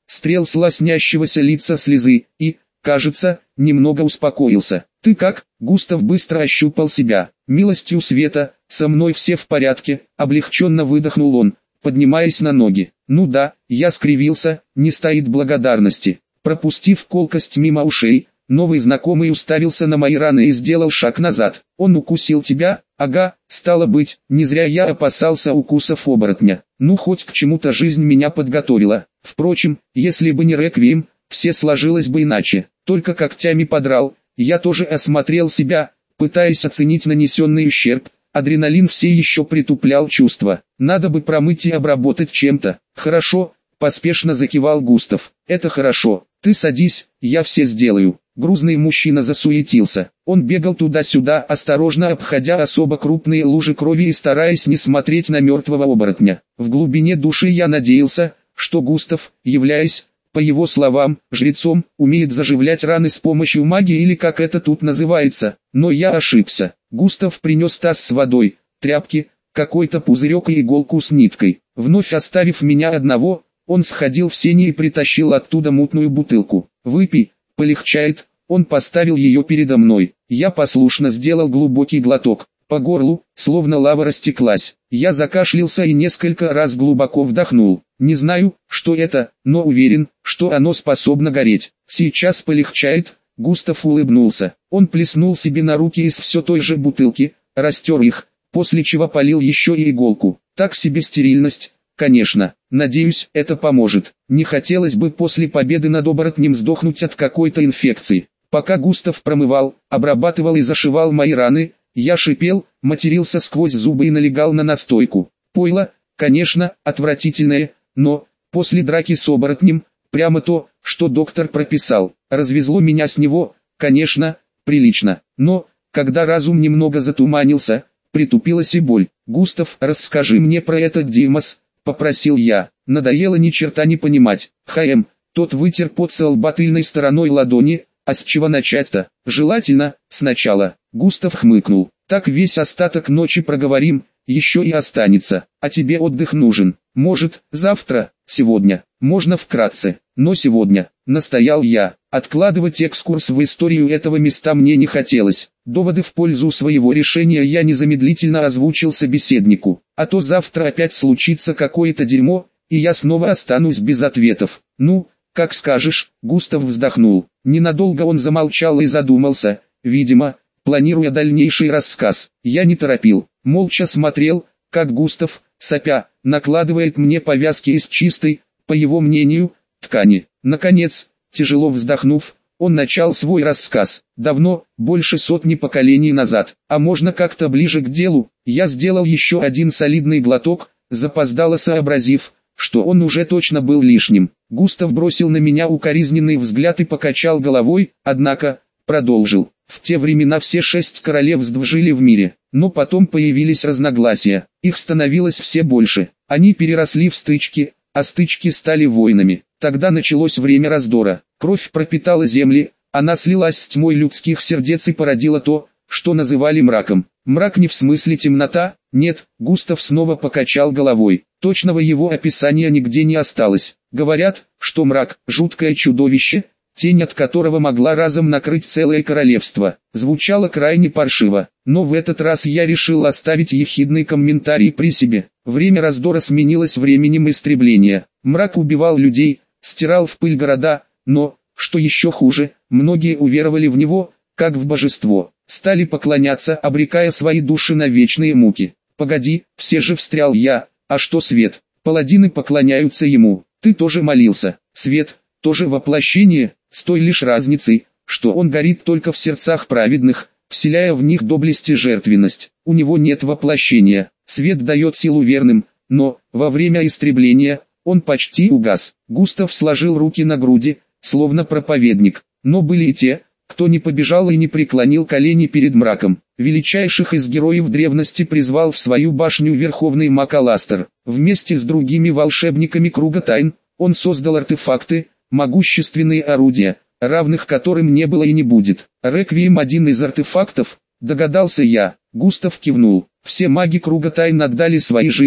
стрел с лоснящегося лица слезы, и, кажется, немного успокоился. «Ты как?» Густав быстро ощупал себя. «Милостью света, со мной все в порядке», облегченно выдохнул он, поднимаясь на ноги. «Ну да», я скривился, не стоит благодарности. Пропустив колкость мимо ушей, новый знакомый уставился на мои раны и сделал шаг назад. «Он укусил тебя?» «Ага, стало быть, не зря я опасался укусов оборотня. Ну хоть к чему-то жизнь меня подготовила. Впрочем, если бы не реквием, все сложилось бы иначе. Только когтями подрал». Я тоже осмотрел себя, пытаясь оценить нанесенный ущерб. Адреналин все еще притуплял чувства. Надо бы промыть и обработать чем-то. «Хорошо», поспешно закивал Густав. «Это хорошо. Ты садись, я все сделаю». Грузный мужчина засуетился. Он бегал туда-сюда, осторожно обходя особо крупные лужи крови и стараясь не смотреть на мертвого оборотня. В глубине души я надеялся, что Густав, являясь, по его словам, жрецом, умеет заживлять раны с помощью магии или как это тут называется. Но я ошибся. Густав принес таз с водой, тряпки, какой-то пузырек и иголку с ниткой. Вновь оставив меня одного, он сходил в сени и притащил оттуда мутную бутылку. «Выпей, полегчает». Он поставил ее передо мной. Я послушно сделал глубокий глоток. По горлу, словно лава растеклась. Я закашлялся и несколько раз глубоко вдохнул. Не знаю, что это, но уверен, что оно способно гореть. Сейчас полегчает. Густав улыбнулся. Он плеснул себе на руки из все той же бутылки, растер их, после чего полил еще и иголку. Так себе стерильность, конечно. Надеюсь, это поможет. Не хотелось бы после победы над оборотнем сдохнуть от какой-то инфекции. Пока Густав промывал, обрабатывал и зашивал мои раны, я шипел, матерился сквозь зубы и налегал на настойку. Пойло, конечно, отвратительное, но, после драки с оборотнем, прямо то, что доктор прописал. Развезло меня с него, конечно, прилично. Но, когда разум немного затуманился, притупилась и боль. «Густав, расскажи мне про этот Димас», — попросил я. Надоело ни черта не понимать. Тот вытер пот со лба тыльной стороной ладони. «А с чего начать-то? Желательно, сначала». Густав хмыкнул. «Так весь остаток ночи проговорим, еще и останется. А тебе отдых нужен. Может, завтра, сегодня. Можно вкратце, но сегодня», настоял я. Откладывать экскурс в историю этого места мне не хотелось. Доводы в пользу своего решения я незамедлительно озвучил собеседнику. А то завтра опять случится какое-то дерьмо, и я снова останусь без ответов. «Ну, как скажешь», Густав вздохнул. Ненадолго он замолчал и задумался, видимо, планируя дальнейший рассказ. Я не торопил, молча смотрел, как Густав, сопя, накладывает мне повязки из чистой, по его мнению, ткани. Наконец, тяжело вздохнув, он начал свой рассказ. Давно, больше сотни поколений назад, а можно как-то ближе к делу. Я сделал еще один солидный глоток, запоздало сообразив, что он уже точно был лишним. Густав бросил на меня укоризненный взгляд и покачал головой, однако, продолжил. В те времена все 6 королевств жили в мире, но потом появились разногласия, их становилось все больше. Они переросли в стычки, а стычки стали войнами. Тогда началось время раздора, кровь пропитала земли, она слилась с тьмой людских сердец и породила то, что называли мраком. Мрак не в смысле темнота, нет, Густав снова покачал головой. Точного его описания нигде не осталось. Говорят, что мрак – жуткое чудовище, тень от которого могла разом накрыть целое королевство. Звучало крайне паршиво, но в этот раз я решил оставить ехидный комментарий при себе. Время раздора сменилось временем истребления. Мрак убивал людей, стирал в пыль города, но, что еще хуже, многие уверовали в него, как в божество. Стали поклоняться, обрекая свои души на вечные муки. «Погоди, все же», встрял я, «а что свет? Паладины поклоняются ему, ты тоже молился. Свет, тоже воплощение, с той лишь разницей, что он горит только в сердцах праведных, вселяя в них доблесть и жертвенность. У него нет воплощения, свет дает силу верным, но, во время истребления, он почти угас». Густав сложил руки на груди, словно проповедник. Но были и те, кто не побежал и не преклонил колени перед мраком. Величайших из героев древности призвал в свою башню верховный маг Аластер. Вместе с другими волшебниками Круга Тайн, он создал артефакты, могущественные орудия, равных которым не было и не будет. Реквием — один из артефактов, догадался я. Густав кивнул. Все маги Круга Тайн отдали свои жизни,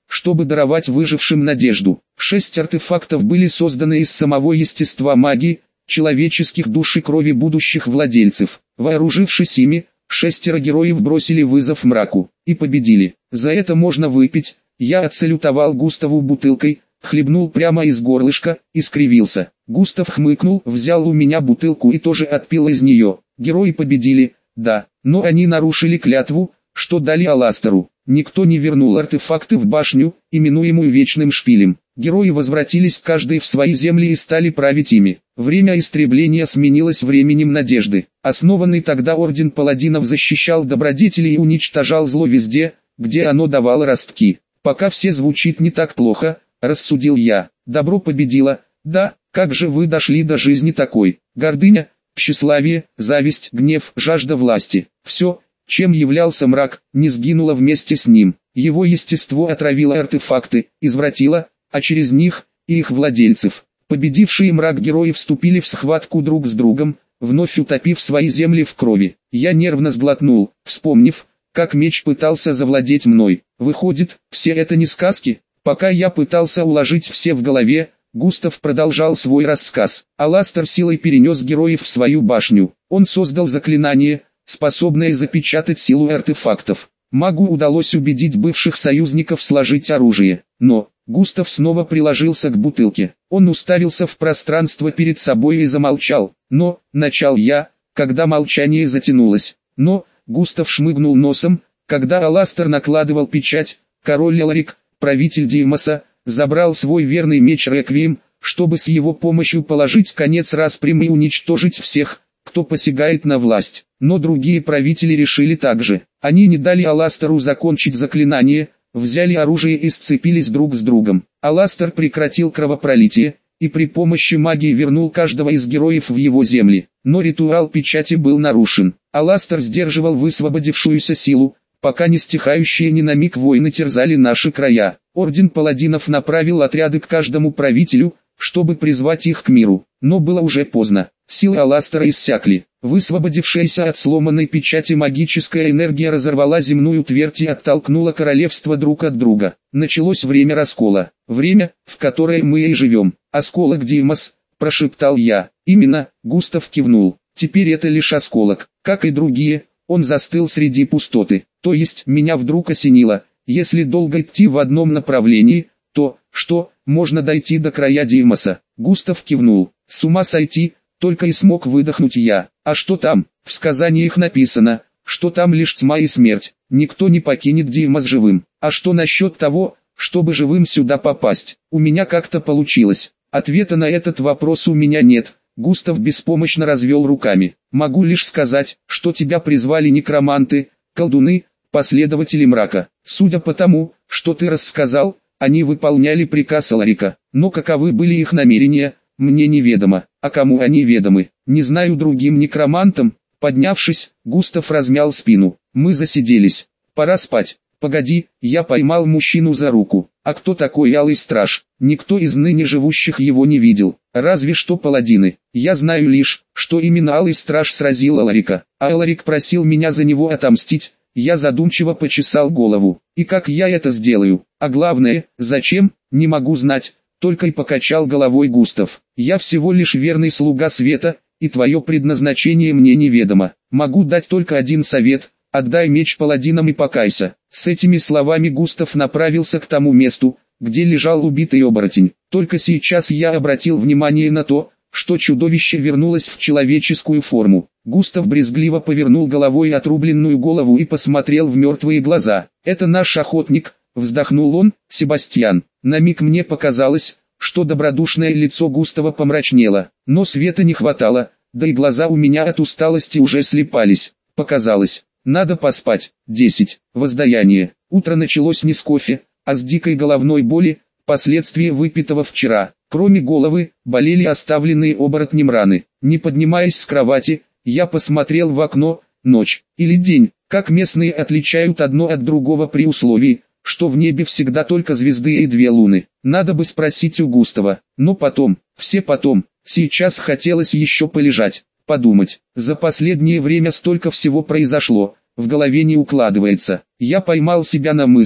чтобы даровать выжившим надежду. 6 артефактов были созданы из самого естества магии, человеческих душ и крови будущих владельцев. Вооружившись ими, 6 героев бросили вызов мраку и победили. За это можно выпить. Я отсалютовал Густаву бутылкой, хлебнул прямо из горлышка и скривился. Густав хмыкнул, взял у меня бутылку и тоже отпил из нее. Герои победили, да, но они нарушили клятву, что дали Аластеру. Никто не вернул артефакты в башню, именуемую Вечным Шпилем. Герои возвратились каждый в свои земли и стали править ими. Время истребления сменилось временем надежды. Основанный тогда Орден Паладинов защищал добродетели и уничтожал зло везде, где оно давало ростки. Пока все звучит не так плохо, рассудил я. Добро победило, да, как же вы дошли до жизни такой? Гордыня, тщеславие, зависть, гнев, жажда власти. Все, чем являлся мрак, не сгинуло вместе с ним. Его естество отравило артефакты, извратило, а через них и их владельцев. Победившие мрак герои вступили в схватку друг с другом, вновь утопив свои земли в крови. Я нервно сглотнул, вспомнив, как меч пытался завладеть мной. Выходит, все это не сказки? Пока я пытался уложить все в голове, Густав продолжал свой рассказ. Аластер силой перенес героев в свою башню. Он создал заклинание, способное запечатать силу артефактов. Магу удалось убедить бывших союзников сложить оружие. Но Густав снова приложился к бутылке. Он уставился в пространство перед собой и замолчал. Но, начал я, когда молчание затянулось. Но, Густав шмыгнул носом, когда Аластер накладывал печать, король Эларик, правитель Дивмоса, забрал свой верный меч Реквием, чтобы с его помощью положить конец распрям и уничтожить всех, кто посягает на власть. Но другие правители решили так же. Они не дали Аластеру закончить заклинание, взяли оружие и сцепились друг с другом. Аластер прекратил кровопролитие, и при помощи магии вернул каждого из героев в его земли. Но ритуал печати был нарушен. Аластер сдерживал высвободившуюся силу, пока не стихающие ни на миг войны терзали наши края. Орден Паладинов направил отряды к каждому правителю, чтобы призвать их к миру. Но было уже поздно. Силы Аластера иссякли. Высвободившаяся от сломанной печати магическая энергия разорвала земную твердь и оттолкнула королевства друг от друга. Началось время раскола. Время, в которое мы и живем. «Осколок Дивмос», – прошептал я. «Именно», – Густав кивнул. «Теперь это лишь осколок. Как и другие, он застыл среди пустоты. То есть, меня вдруг осенило. Если долго идти в одном направлении, то, что, можно дойти до края Дивмоса». Густав кивнул. «С ума сойти», только и смог выдохнуть я. «А что там?» В сказаниях написано, что там лишь тьма и смерть. Никто не покинет Дивмос живым. А что насчет того, чтобы живым сюда попасть? У меня как-то получилось. Ответа на этот вопрос у меня нет. Густав беспомощно развел руками. Могу лишь сказать, что тебя призвали некроманты, колдуны, последователи мрака. Судя по тому, что ты рассказал, они выполняли приказ Эларика. Но каковы были их намерения, мне неведомо. А кому они ведомы? Не знаю, другим некромантам. Поднявшись, Густав размял спину. Мы засиделись. Пора спать. Погоди, я поймал мужчину за руку. А кто такой Алый Страж? Никто из ныне живущих его не видел. Разве что паладины. Я знаю лишь, что именно Алый Страж сразил Эларика. А Эларик просил меня за него отомстить. Я задумчиво почесал голову. И как я это сделаю? А главное, зачем, не могу знать. Только и покачал головой Густав. Я всего лишь верный слуга света, и твое предназначение мне неведомо. Могу дать только один совет. Отдай меч паладинам и покайся. С этими словами Густав направился к тому месту, где лежал убитый оборотень. Только сейчас я обратил внимание на то, что чудовище вернулось в человеческую форму. Густав брезгливо повернул головой отрубленную голову и посмотрел в мертвые глаза. «Это наш охотник», — вздохнул он, — «Себастьян». На миг мне показалось, что добродушное лицо Густава помрачнело, но света не хватало, да и глаза у меня от усталости уже слепались. Показалось. Надо поспать. 10. Воздаяние. Утро началось не с кофе, а с дикой головной боли, последствия выпитого вчера. Кроме головы, болели оставленные оборотнем раны. Не поднимаясь с кровати, я посмотрел в окно. Ночь или день, как местные отличают одно от другого при условии, что в небе всегда только звезды и 2 луны. Надо бы спросить у Густава. Но потом, все потом. Сейчас хотелось еще полежать. Подумать. За последнее время столько всего произошло, в голове не укладывается. Я поймал себя на мысли,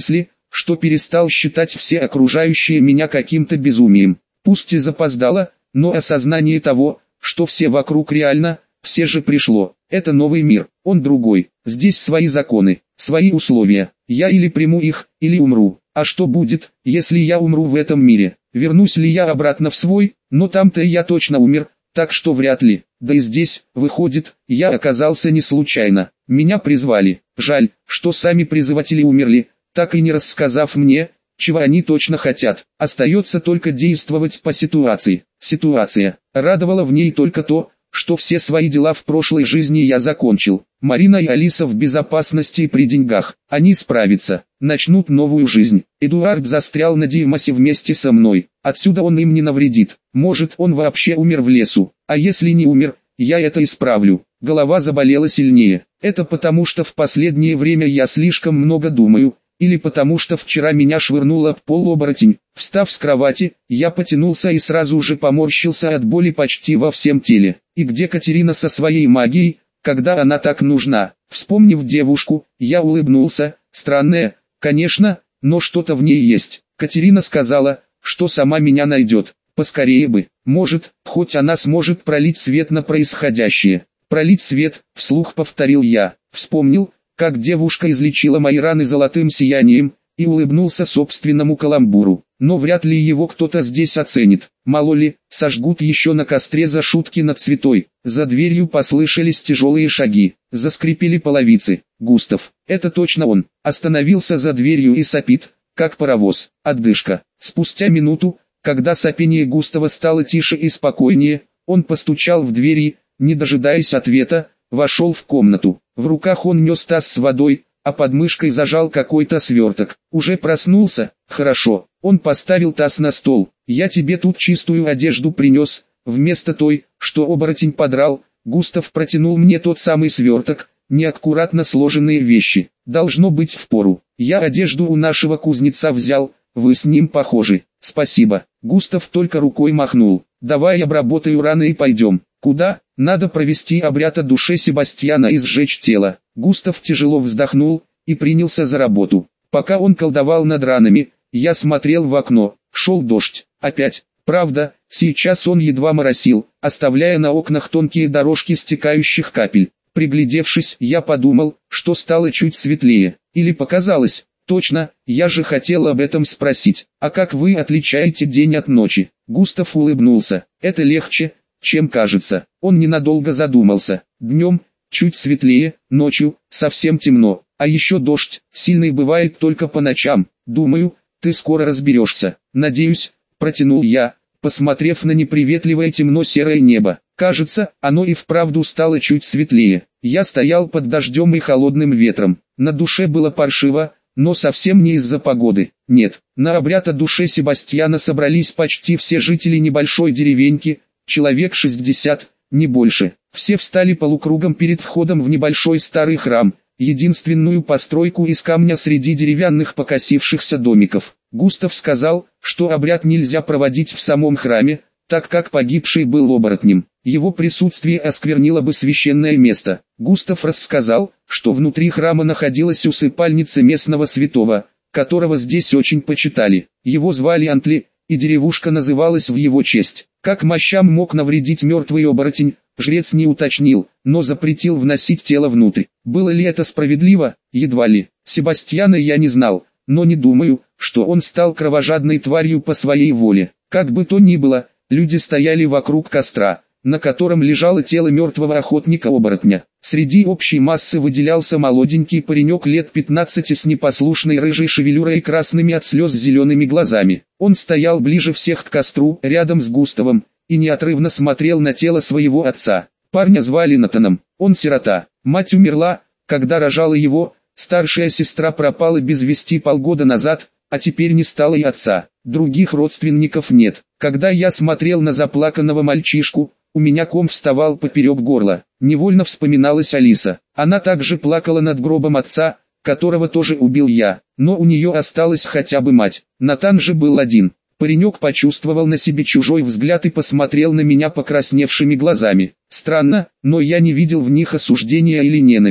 что перестал считать все окружающие меня каким-то безумием. Пусть и запоздало, но осознание того, что все вокруг реально, все же пришло. Это новый мир, он другой. Здесь свои законы, свои условия. Я или приму их, или умру. А что будет, если я умру в этом мире? Вернусь ли я обратно в свой? Но там-то я точно умер, так что вряд ли. Да и здесь, выходит, я оказался не случайно. Меня призвали. Жаль, что сами призыватели умерли, так и не рассказав мне, чего они точно хотят. Остается только действовать по ситуации. Ситуация. Радовала в ней только то, что все свои дела в прошлой жизни я закончил. Марина и Алиса в безопасности и при деньгах. Они справятся, начнут новую жизнь. Эдуард застрял на Димасе вместе со мной. Отсюда он им не навредит. Может, он вообще умер в лесу. А если не умер, я это исправлю. Голова заболела сильнее. Это потому, что в последнее время я слишком много думаю. Или потому, что вчера меня швырнуло об пол оборотень. Встав с кровати, я потянулся и сразу же поморщился от боли почти во всем теле. И где Катерина со своей магией, когда она так нужна? Вспомнив девушку, я улыбнулся. Странная, конечно, но что-то в ней есть. Катерина сказала, что сама меня найдет. Поскорее бы. Может, хоть она сможет пролить свет на происходящее. Пролить свет, вслух повторил я. Вспомнил, как девушка излечила мои раны золотым сиянием, и улыбнулся собственному каламбуру. Но вряд ли его кто-то здесь оценит. Мало ли, сожгут еще на костре за шутки над Цветой. За дверью послышались тяжелые шаги. Заскрипели половицы. Густав, это точно он, остановился за дверью и сопит, как паровоз. Отдышка. Спустя минуту, когда сопение Густава стало тише и спокойнее, он постучал в дверь и, не дожидаясь ответа, вошел в комнату. В руках он нес таз с водой, а под мышкой зажал какой-то сверток. Уже проснулся? Хорошо. Он поставил таз на стол. Я тебе тут чистую одежду принес. Вместо той, что оборотень подрал, Густав протянул мне тот самый сверток, неаккуратно сложенные вещи. Должно быть впору. Я одежду у нашего кузнеца взял, вы с ним похожи. Спасибо. Густав только рукой махнул. Давай обработаю раны и пойдем. Куда? Надо провести обряд о душе Себастьяна и сжечь тело. Густав тяжело вздохнул и принялся за работу. Пока он колдовал над ранами, я смотрел в окно. Шел дождь. Опять. Правда, сейчас он едва моросил, оставляя на окнах тонкие дорожки стекающих капель. Приглядевшись, я подумал, что стало чуть светлее. Или показалось. Точно, я же хотел об этом спросить. А как вы отличаете день от ночи? Густав улыбнулся. Это легче, чем кажется. Он ненадолго задумался. Днем чуть светлее, ночью совсем темно. А еще дождь сильный бывает только по ночам. Думаю, ты скоро разберешься. Надеюсь, протянул я, посмотрев на неприветливое темно-серое небо. Кажется, оно и вправду стало чуть светлее. Я стоял под дождем и холодным ветром. На душе было паршиво, но совсем не из-за погоды. Нет, на обряд о душе Себастьяна собрались почти все жители небольшой деревеньки, человек 60, не больше. Все встали полукругом перед входом в небольшой старый храм, единственную постройку из камня среди деревянных покосившихся домиков. Густав сказал, что обряд нельзя проводить в самом храме, так как погибший был оборотнем. Его присутствие осквернило бы священное место. Густав рассказал, что внутри храма находилась усыпальница местного святого, которого здесь очень почитали. Его звали Антли, и деревушка называлась в его честь. Как мощам мог навредить мертвый оборотень, жрец не уточнил, но запретил вносить тело внутрь. Было ли это справедливо? Едва ли. Себастьяна я не знал, но не думаю, что он стал кровожадной тварью по своей воле. Как бы то ни было, люди стояли вокруг костра, на котором лежало тело мертвого охотника-оборотня. Среди общей массы выделялся молоденький паренек лет 15 с непослушной рыжей шевелюрой и красными от слез зелеными глазами. Он стоял ближе всех к костру, рядом с Густавом, и неотрывно смотрел на тело своего отца. Парня звали Натаном, он сирота. Мать умерла, когда рожала его, старшая сестра пропала без вести полгода назад, а теперь не стало и отца. Других родственников нет. Когда я смотрел на заплаканного мальчишку, у меня ком вставал поперек горла. Невольно вспоминалась Алиса. Она также плакала над гробом отца, которого тоже убил я. Но у нее осталась хотя бы мать. Натан же был один. Паренек почувствовал на себе чужой взгляд и посмотрел на меня покрасневшими глазами. Странно, но я не видел в них осуждения или ненависти.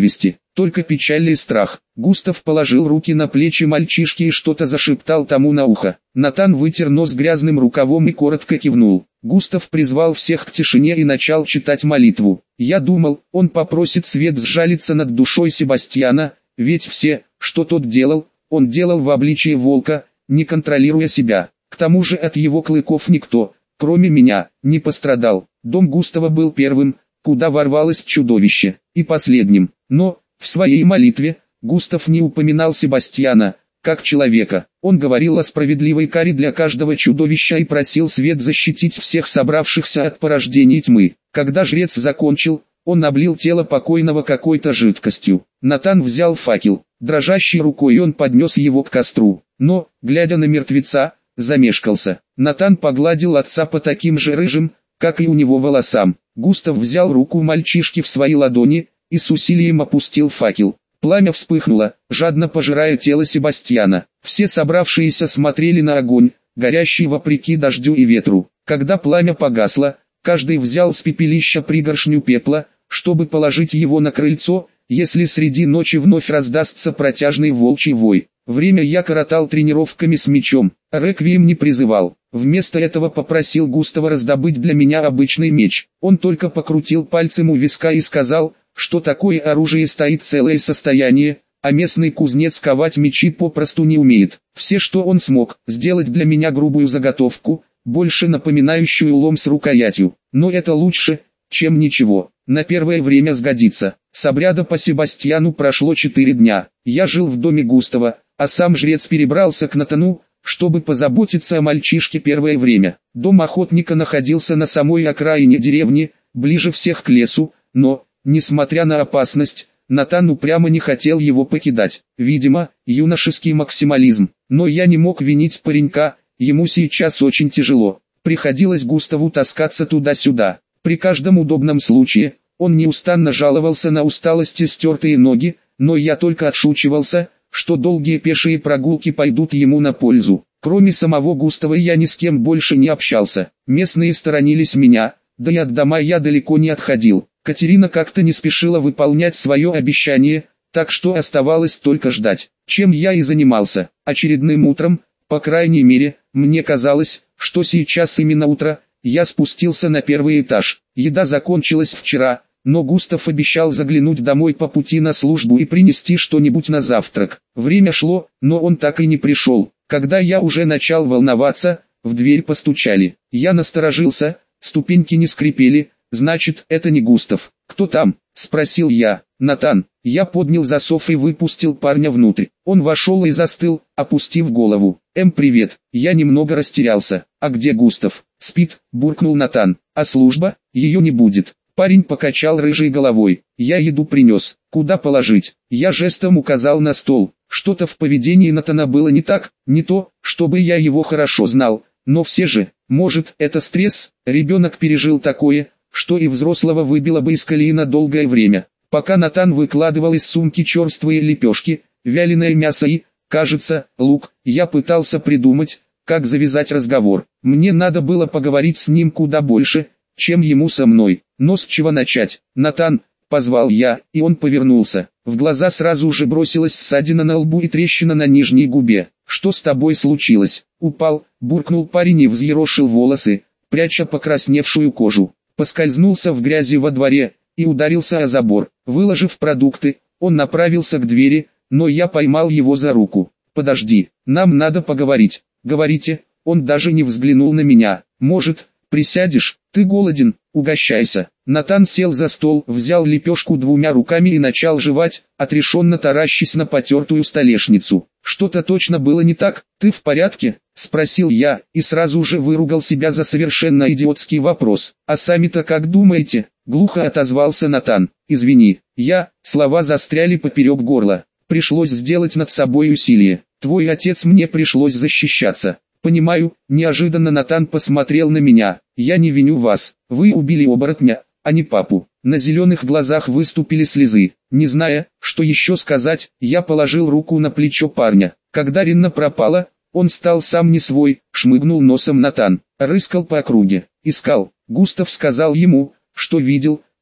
только печаль и страх. Густав положил руки на плечи мальчишки и что-то зашептал тому на ухо. Натан вытер нос грязным рукавом и коротко кивнул. Густав призвал всех к тишине и начал читать молитву. Я думал, он попросит свет сжалиться над душой Себастьяна, ведь все, что тот делал, он делал в обличии волка, не контролируя себя. К тому же от его клыков никто, кроме меня, не пострадал. Дом Густава был первым, куда ворвалось чудовище, и последним. Но, в своей молитве, Густав не упоминал Себастьяна, как человека. Он говорил о справедливой каре для каждого чудовища и просил свет защитить всех собравшихся от порождений тьмы. Когда жрец закончил, он облил тело покойного какой-то жидкостью. Натан взял факел. Дрожащей рукой он поднес его к костру. Но, глядя на мертвеца, замешкался. Натан погладил отца по таким же рыжим, как и у него волосам. Густав взял руку мальчишки в свои ладони и с усилием опустил факел. Пламя вспыхнуло, жадно пожирая тело Себастьяна. Все собравшиеся смотрели на огонь, горящий вопреки дождю и ветру. Когда пламя погасло, каждый взял с пепелища пригоршню пепла, чтобы положить его на крыльцо, если среди ночи вновь раздастся протяжный волчий вой. Время я коротал тренировками с мечом, а реквием не призывал. Вместо этого попросил Густава раздобыть для меня обычный меч. Он только покрутил пальцем у виска и сказал, что такое оружие стоит целое состояние, а местный кузнец ковать мечи попросту не умеет. Все, что он смог, сделать для меня грубую заготовку, больше напоминающую лом с рукоятью. Но это лучше, чем ничего. На первое время сгодится. С обряда по Себастьяну прошло 4 дня. Я жил в доме Густава, а сам жрец перебрался к Натану, чтобы позаботиться о мальчишке первое время. Дом охотника находился на самой окраине деревни, ближе всех к лесу, но, несмотря на опасность, Натан упрямо не хотел его покидать. Видимо, юношеский максимализм. Но я не мог винить паренька, ему сейчас очень тяжело. Приходилось Густаву таскаться туда-сюда. При каждом удобном случае, он неустанно жаловался на усталость и стертые ноги, но я только отшучивался, что долгие пешие прогулки пойдут ему на пользу. Кроме самого Густава я ни с кем больше не общался. Местные сторонились меня, да и от дома я далеко не отходил. Катерина как-то не спешила выполнять свое обещание, так что оставалось только ждать. Чем я и занимался. Очередным утром, по крайней мере, мне казалось, что сейчас именно утро, я спустился на первый этаж. Еда закончилась вчера, но Густав обещал заглянуть домой по пути на службу и принести что-нибудь на завтрак. Время шло, но он так и не пришел. Когда я уже начал волноваться, в дверь постучали. Я насторожился, ступеньки не скрипели, значит, это не Густав. «Кто там?» – спросил я. «Натан». Я поднял засов и выпустил парня внутрь. Он вошел и застыл, опустив голову. Привет». Я немного растерялся. «А где Густав?» «Спит», – буркнул Натан. «А служба? Ее не будет». Парень покачал рыжей головой. «Я еду принес. Куда положить?» Я жестом указал на стол. Что-то в поведении Натана было не так, не то, чтобы я его хорошо знал, но все же, может, это стресс, ребенок пережил такое, что и взрослого выбило бы из колеи на долгое время. Пока Натан выкладывал из сумки черствые лепешки, вяленое мясо и, кажется, лук, я пытался придумать, как завязать разговор. Мне надо было поговорить с ним куда больше, чем ему со мной. Но с чего начать? «Натан», — позвал я, и он повернулся. В глаза сразу же бросилась ссадина на лбу и трещина на нижней губе. «Что с тобой случилось?» «Упал», — буркнул парень и взъерошил волосы, пряча покрасневшую кожу. Поскользнулся в грязи во дворе и ударился о забор. Выложив продукты, он направился к двери, но я поймал его за руку. «Подожди, нам надо поговорить». «Говорите», он даже не взглянул на меня. «Может, присядешь? Ты голоден? Угощайся». Натан сел за стол, взял лепешку 2 руками и начал жевать, отрешенно таращась на потертую столешницу. Что-то точно было не так. «Ты в порядке?» – спросил я, и сразу же выругал себя за совершенно идиотский вопрос. «А сами-то как думаете?» – глухо отозвался Натан. «Извини, слова застряли поперек горла. Пришлось сделать над собой усилие. Твой отец, мне пришлось защищаться». «Понимаю», – неожиданно Натан посмотрел на меня. «Я не виню вас. Вы убили оборотня, а не папу». На зеленых глазах выступили слезы. Не зная, что еще сказать, я положил руку на плечо парня. Когда Ринна пропала, он стал сам не свой, шмыгнул носом Натан. Рыскал по округе. Искал. Густав сказал ему, что видел,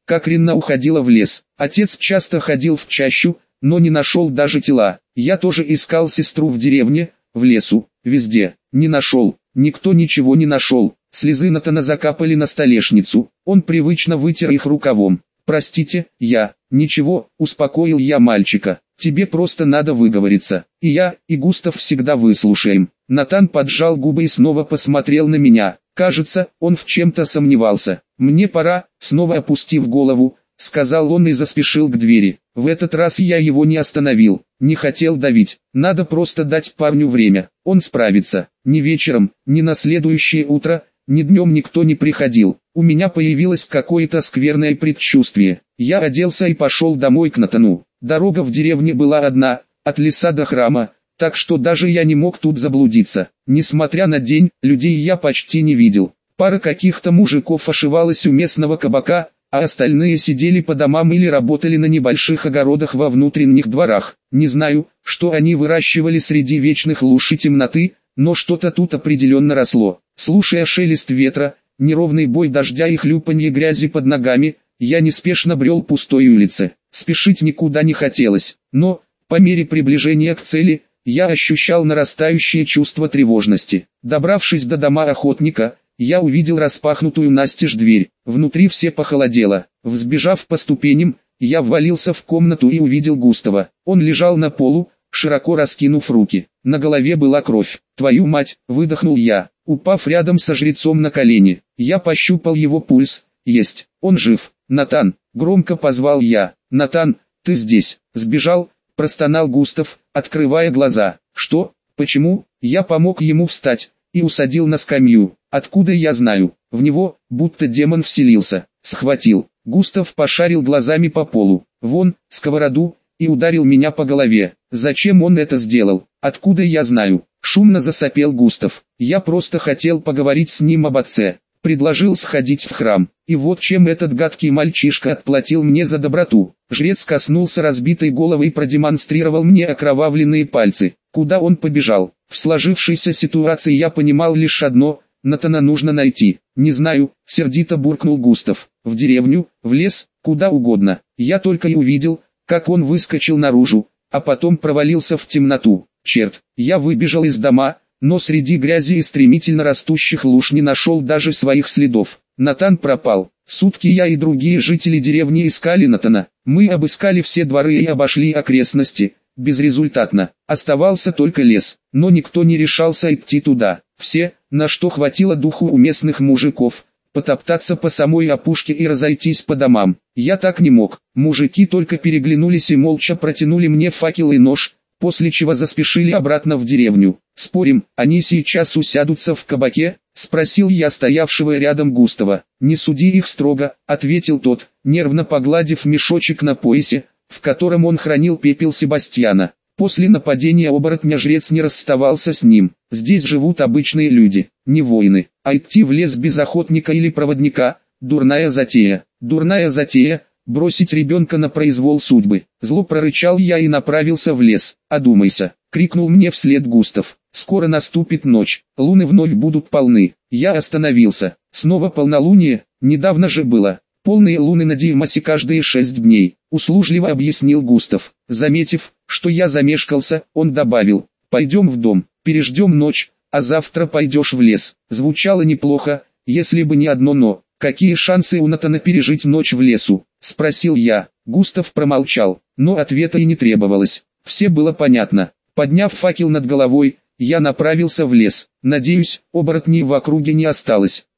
как Ринна уходила в лес. Отец часто ходил в чащу, но не нашел даже тела. Я тоже искал сестру в деревне, в лесу, везде. Не нашел, никто ничего не нашел. Слезы Натана закапали на столешницу, он привычно вытер их рукавом. «Простите, ничего», успокоил я мальчика, «тебе просто надо выговориться, и я, и Густав всегда выслушаем». Натан поджал губы и снова посмотрел на меня, кажется, он в чем-то сомневался. «Мне пора», снова опустив голову, сказал он и заспешил к двери. В этот раз я его не остановил, не хотел давить, надо просто дать парню время, он справится. Ни вечером, ни на следующее утро, ни днем никто не приходил. У меня появилось какое-то скверное предчувствие. Я оделся и пошел домой к Натану. Дорога в деревне была одна, от леса до храма, так что даже я не мог тут заблудиться. Несмотря на день, людей я почти не видел. Пара каких-то мужиков ошивалась у местного кабака, а остальные сидели по домам или работали на небольших огородах во внутренних дворах. Не знаю, что они выращивали среди вечных луж и темноты, но что-то тут определенно росло. Слушая шелест ветра, неровный бой дождя и хлюпанье грязи под ногами, я неспешно брел пустой улице. Спешить никуда не хотелось, но, по мере приближения к цели, я ощущал нарастающее чувство тревожности. Добравшись до дома охотника, я увидел распахнутую настежь дверь. Внутри все похолодело. Взбежав по ступеням, я ввалился в комнату и увидел Густава. Он лежал на полу, широко раскинув руки. На голове была кровь. «Твою мать!» — выдохнул я, упав рядом со жрецом на колени. Я пощупал его пульс. Есть, он жив. «Натан!» — громко позвал я. «Натан, ты здесь?» «Сбежал?» — простонал Густав, открывая глаза. «Что? Почему?» Я помог ему встать и усадил на скамью. «Откуда я знаю?» В него, будто демон вселился. Схватил. Густав пошарил глазами по полу. «Вон, сковороду!» и ударил меня по голове. Зачем он это сделал? Откуда я знаю? Шумно засопел Густав. Я просто хотел поговорить с ним об отце. Предложил сходить в храм. И вот чем этот гадкий мальчишка отплатил мне за доброту. Жрец коснулся разбитой головы и продемонстрировал мне окровавленные пальцы. Куда он побежал? В сложившейся ситуации я понимал лишь одно: Натана нужно найти. Не знаю, сердито буркнул Густав. В деревню, в лес, куда угодно. Я только и увидел, как он выскочил наружу, а потом провалился в темноту. Черт, я выбежал из дома, но среди грязи и стремительно растущих луж не нашел даже своих следов. Натан пропал. Сутки я и другие жители деревни искали Натана. Мы обыскали все дворы и обошли окрестности. Безрезультатно. Оставался только лес, но никто не решался идти туда. Все, на что хватило духу у местных мужиков, потоптаться по самой опушке и разойтись по домам. Я так не мог. Мужики только переглянулись и молча протянули мне факел и нож, после чего заспешили обратно в деревню. «Спорим, они сейчас усядутся в кабаке?» — спросил я стоявшего рядом Густава. «Не суди их строго», — ответил тот, нервно погладив мешочек на поясе, в котором он хранил пепел Себастьяна. После нападения оборотня жрец не расставался с ним. Здесь живут обычные люди, не воины. А идти в лес без охотника или проводника – дурная затея. Дурная затея – бросить ребенка на произвол судьбы. Зло прорычал я и направился в лес. «Одумайся!» – крикнул мне вслед Густав. «Скоро наступит ночь, луны вновь будут полны». Я остановился. Снова полнолуние, недавно же было. «Полные луны на Дивмасе каждые 6 дней», — услужливо объяснил Густав. Заметив, что я замешкался, он добавил: «Пойдем в дом, переждем ночь, а завтра пойдешь в лес». Звучало неплохо, если бы не одно «но». «Какие шансы у Натана пережить ночь в лесу?» — спросил я. Густав промолчал, но ответа и не требовалось. Все было понятно. Подняв факел над головой, я направился в лес. Надеюсь, оборотней в округе не осталось.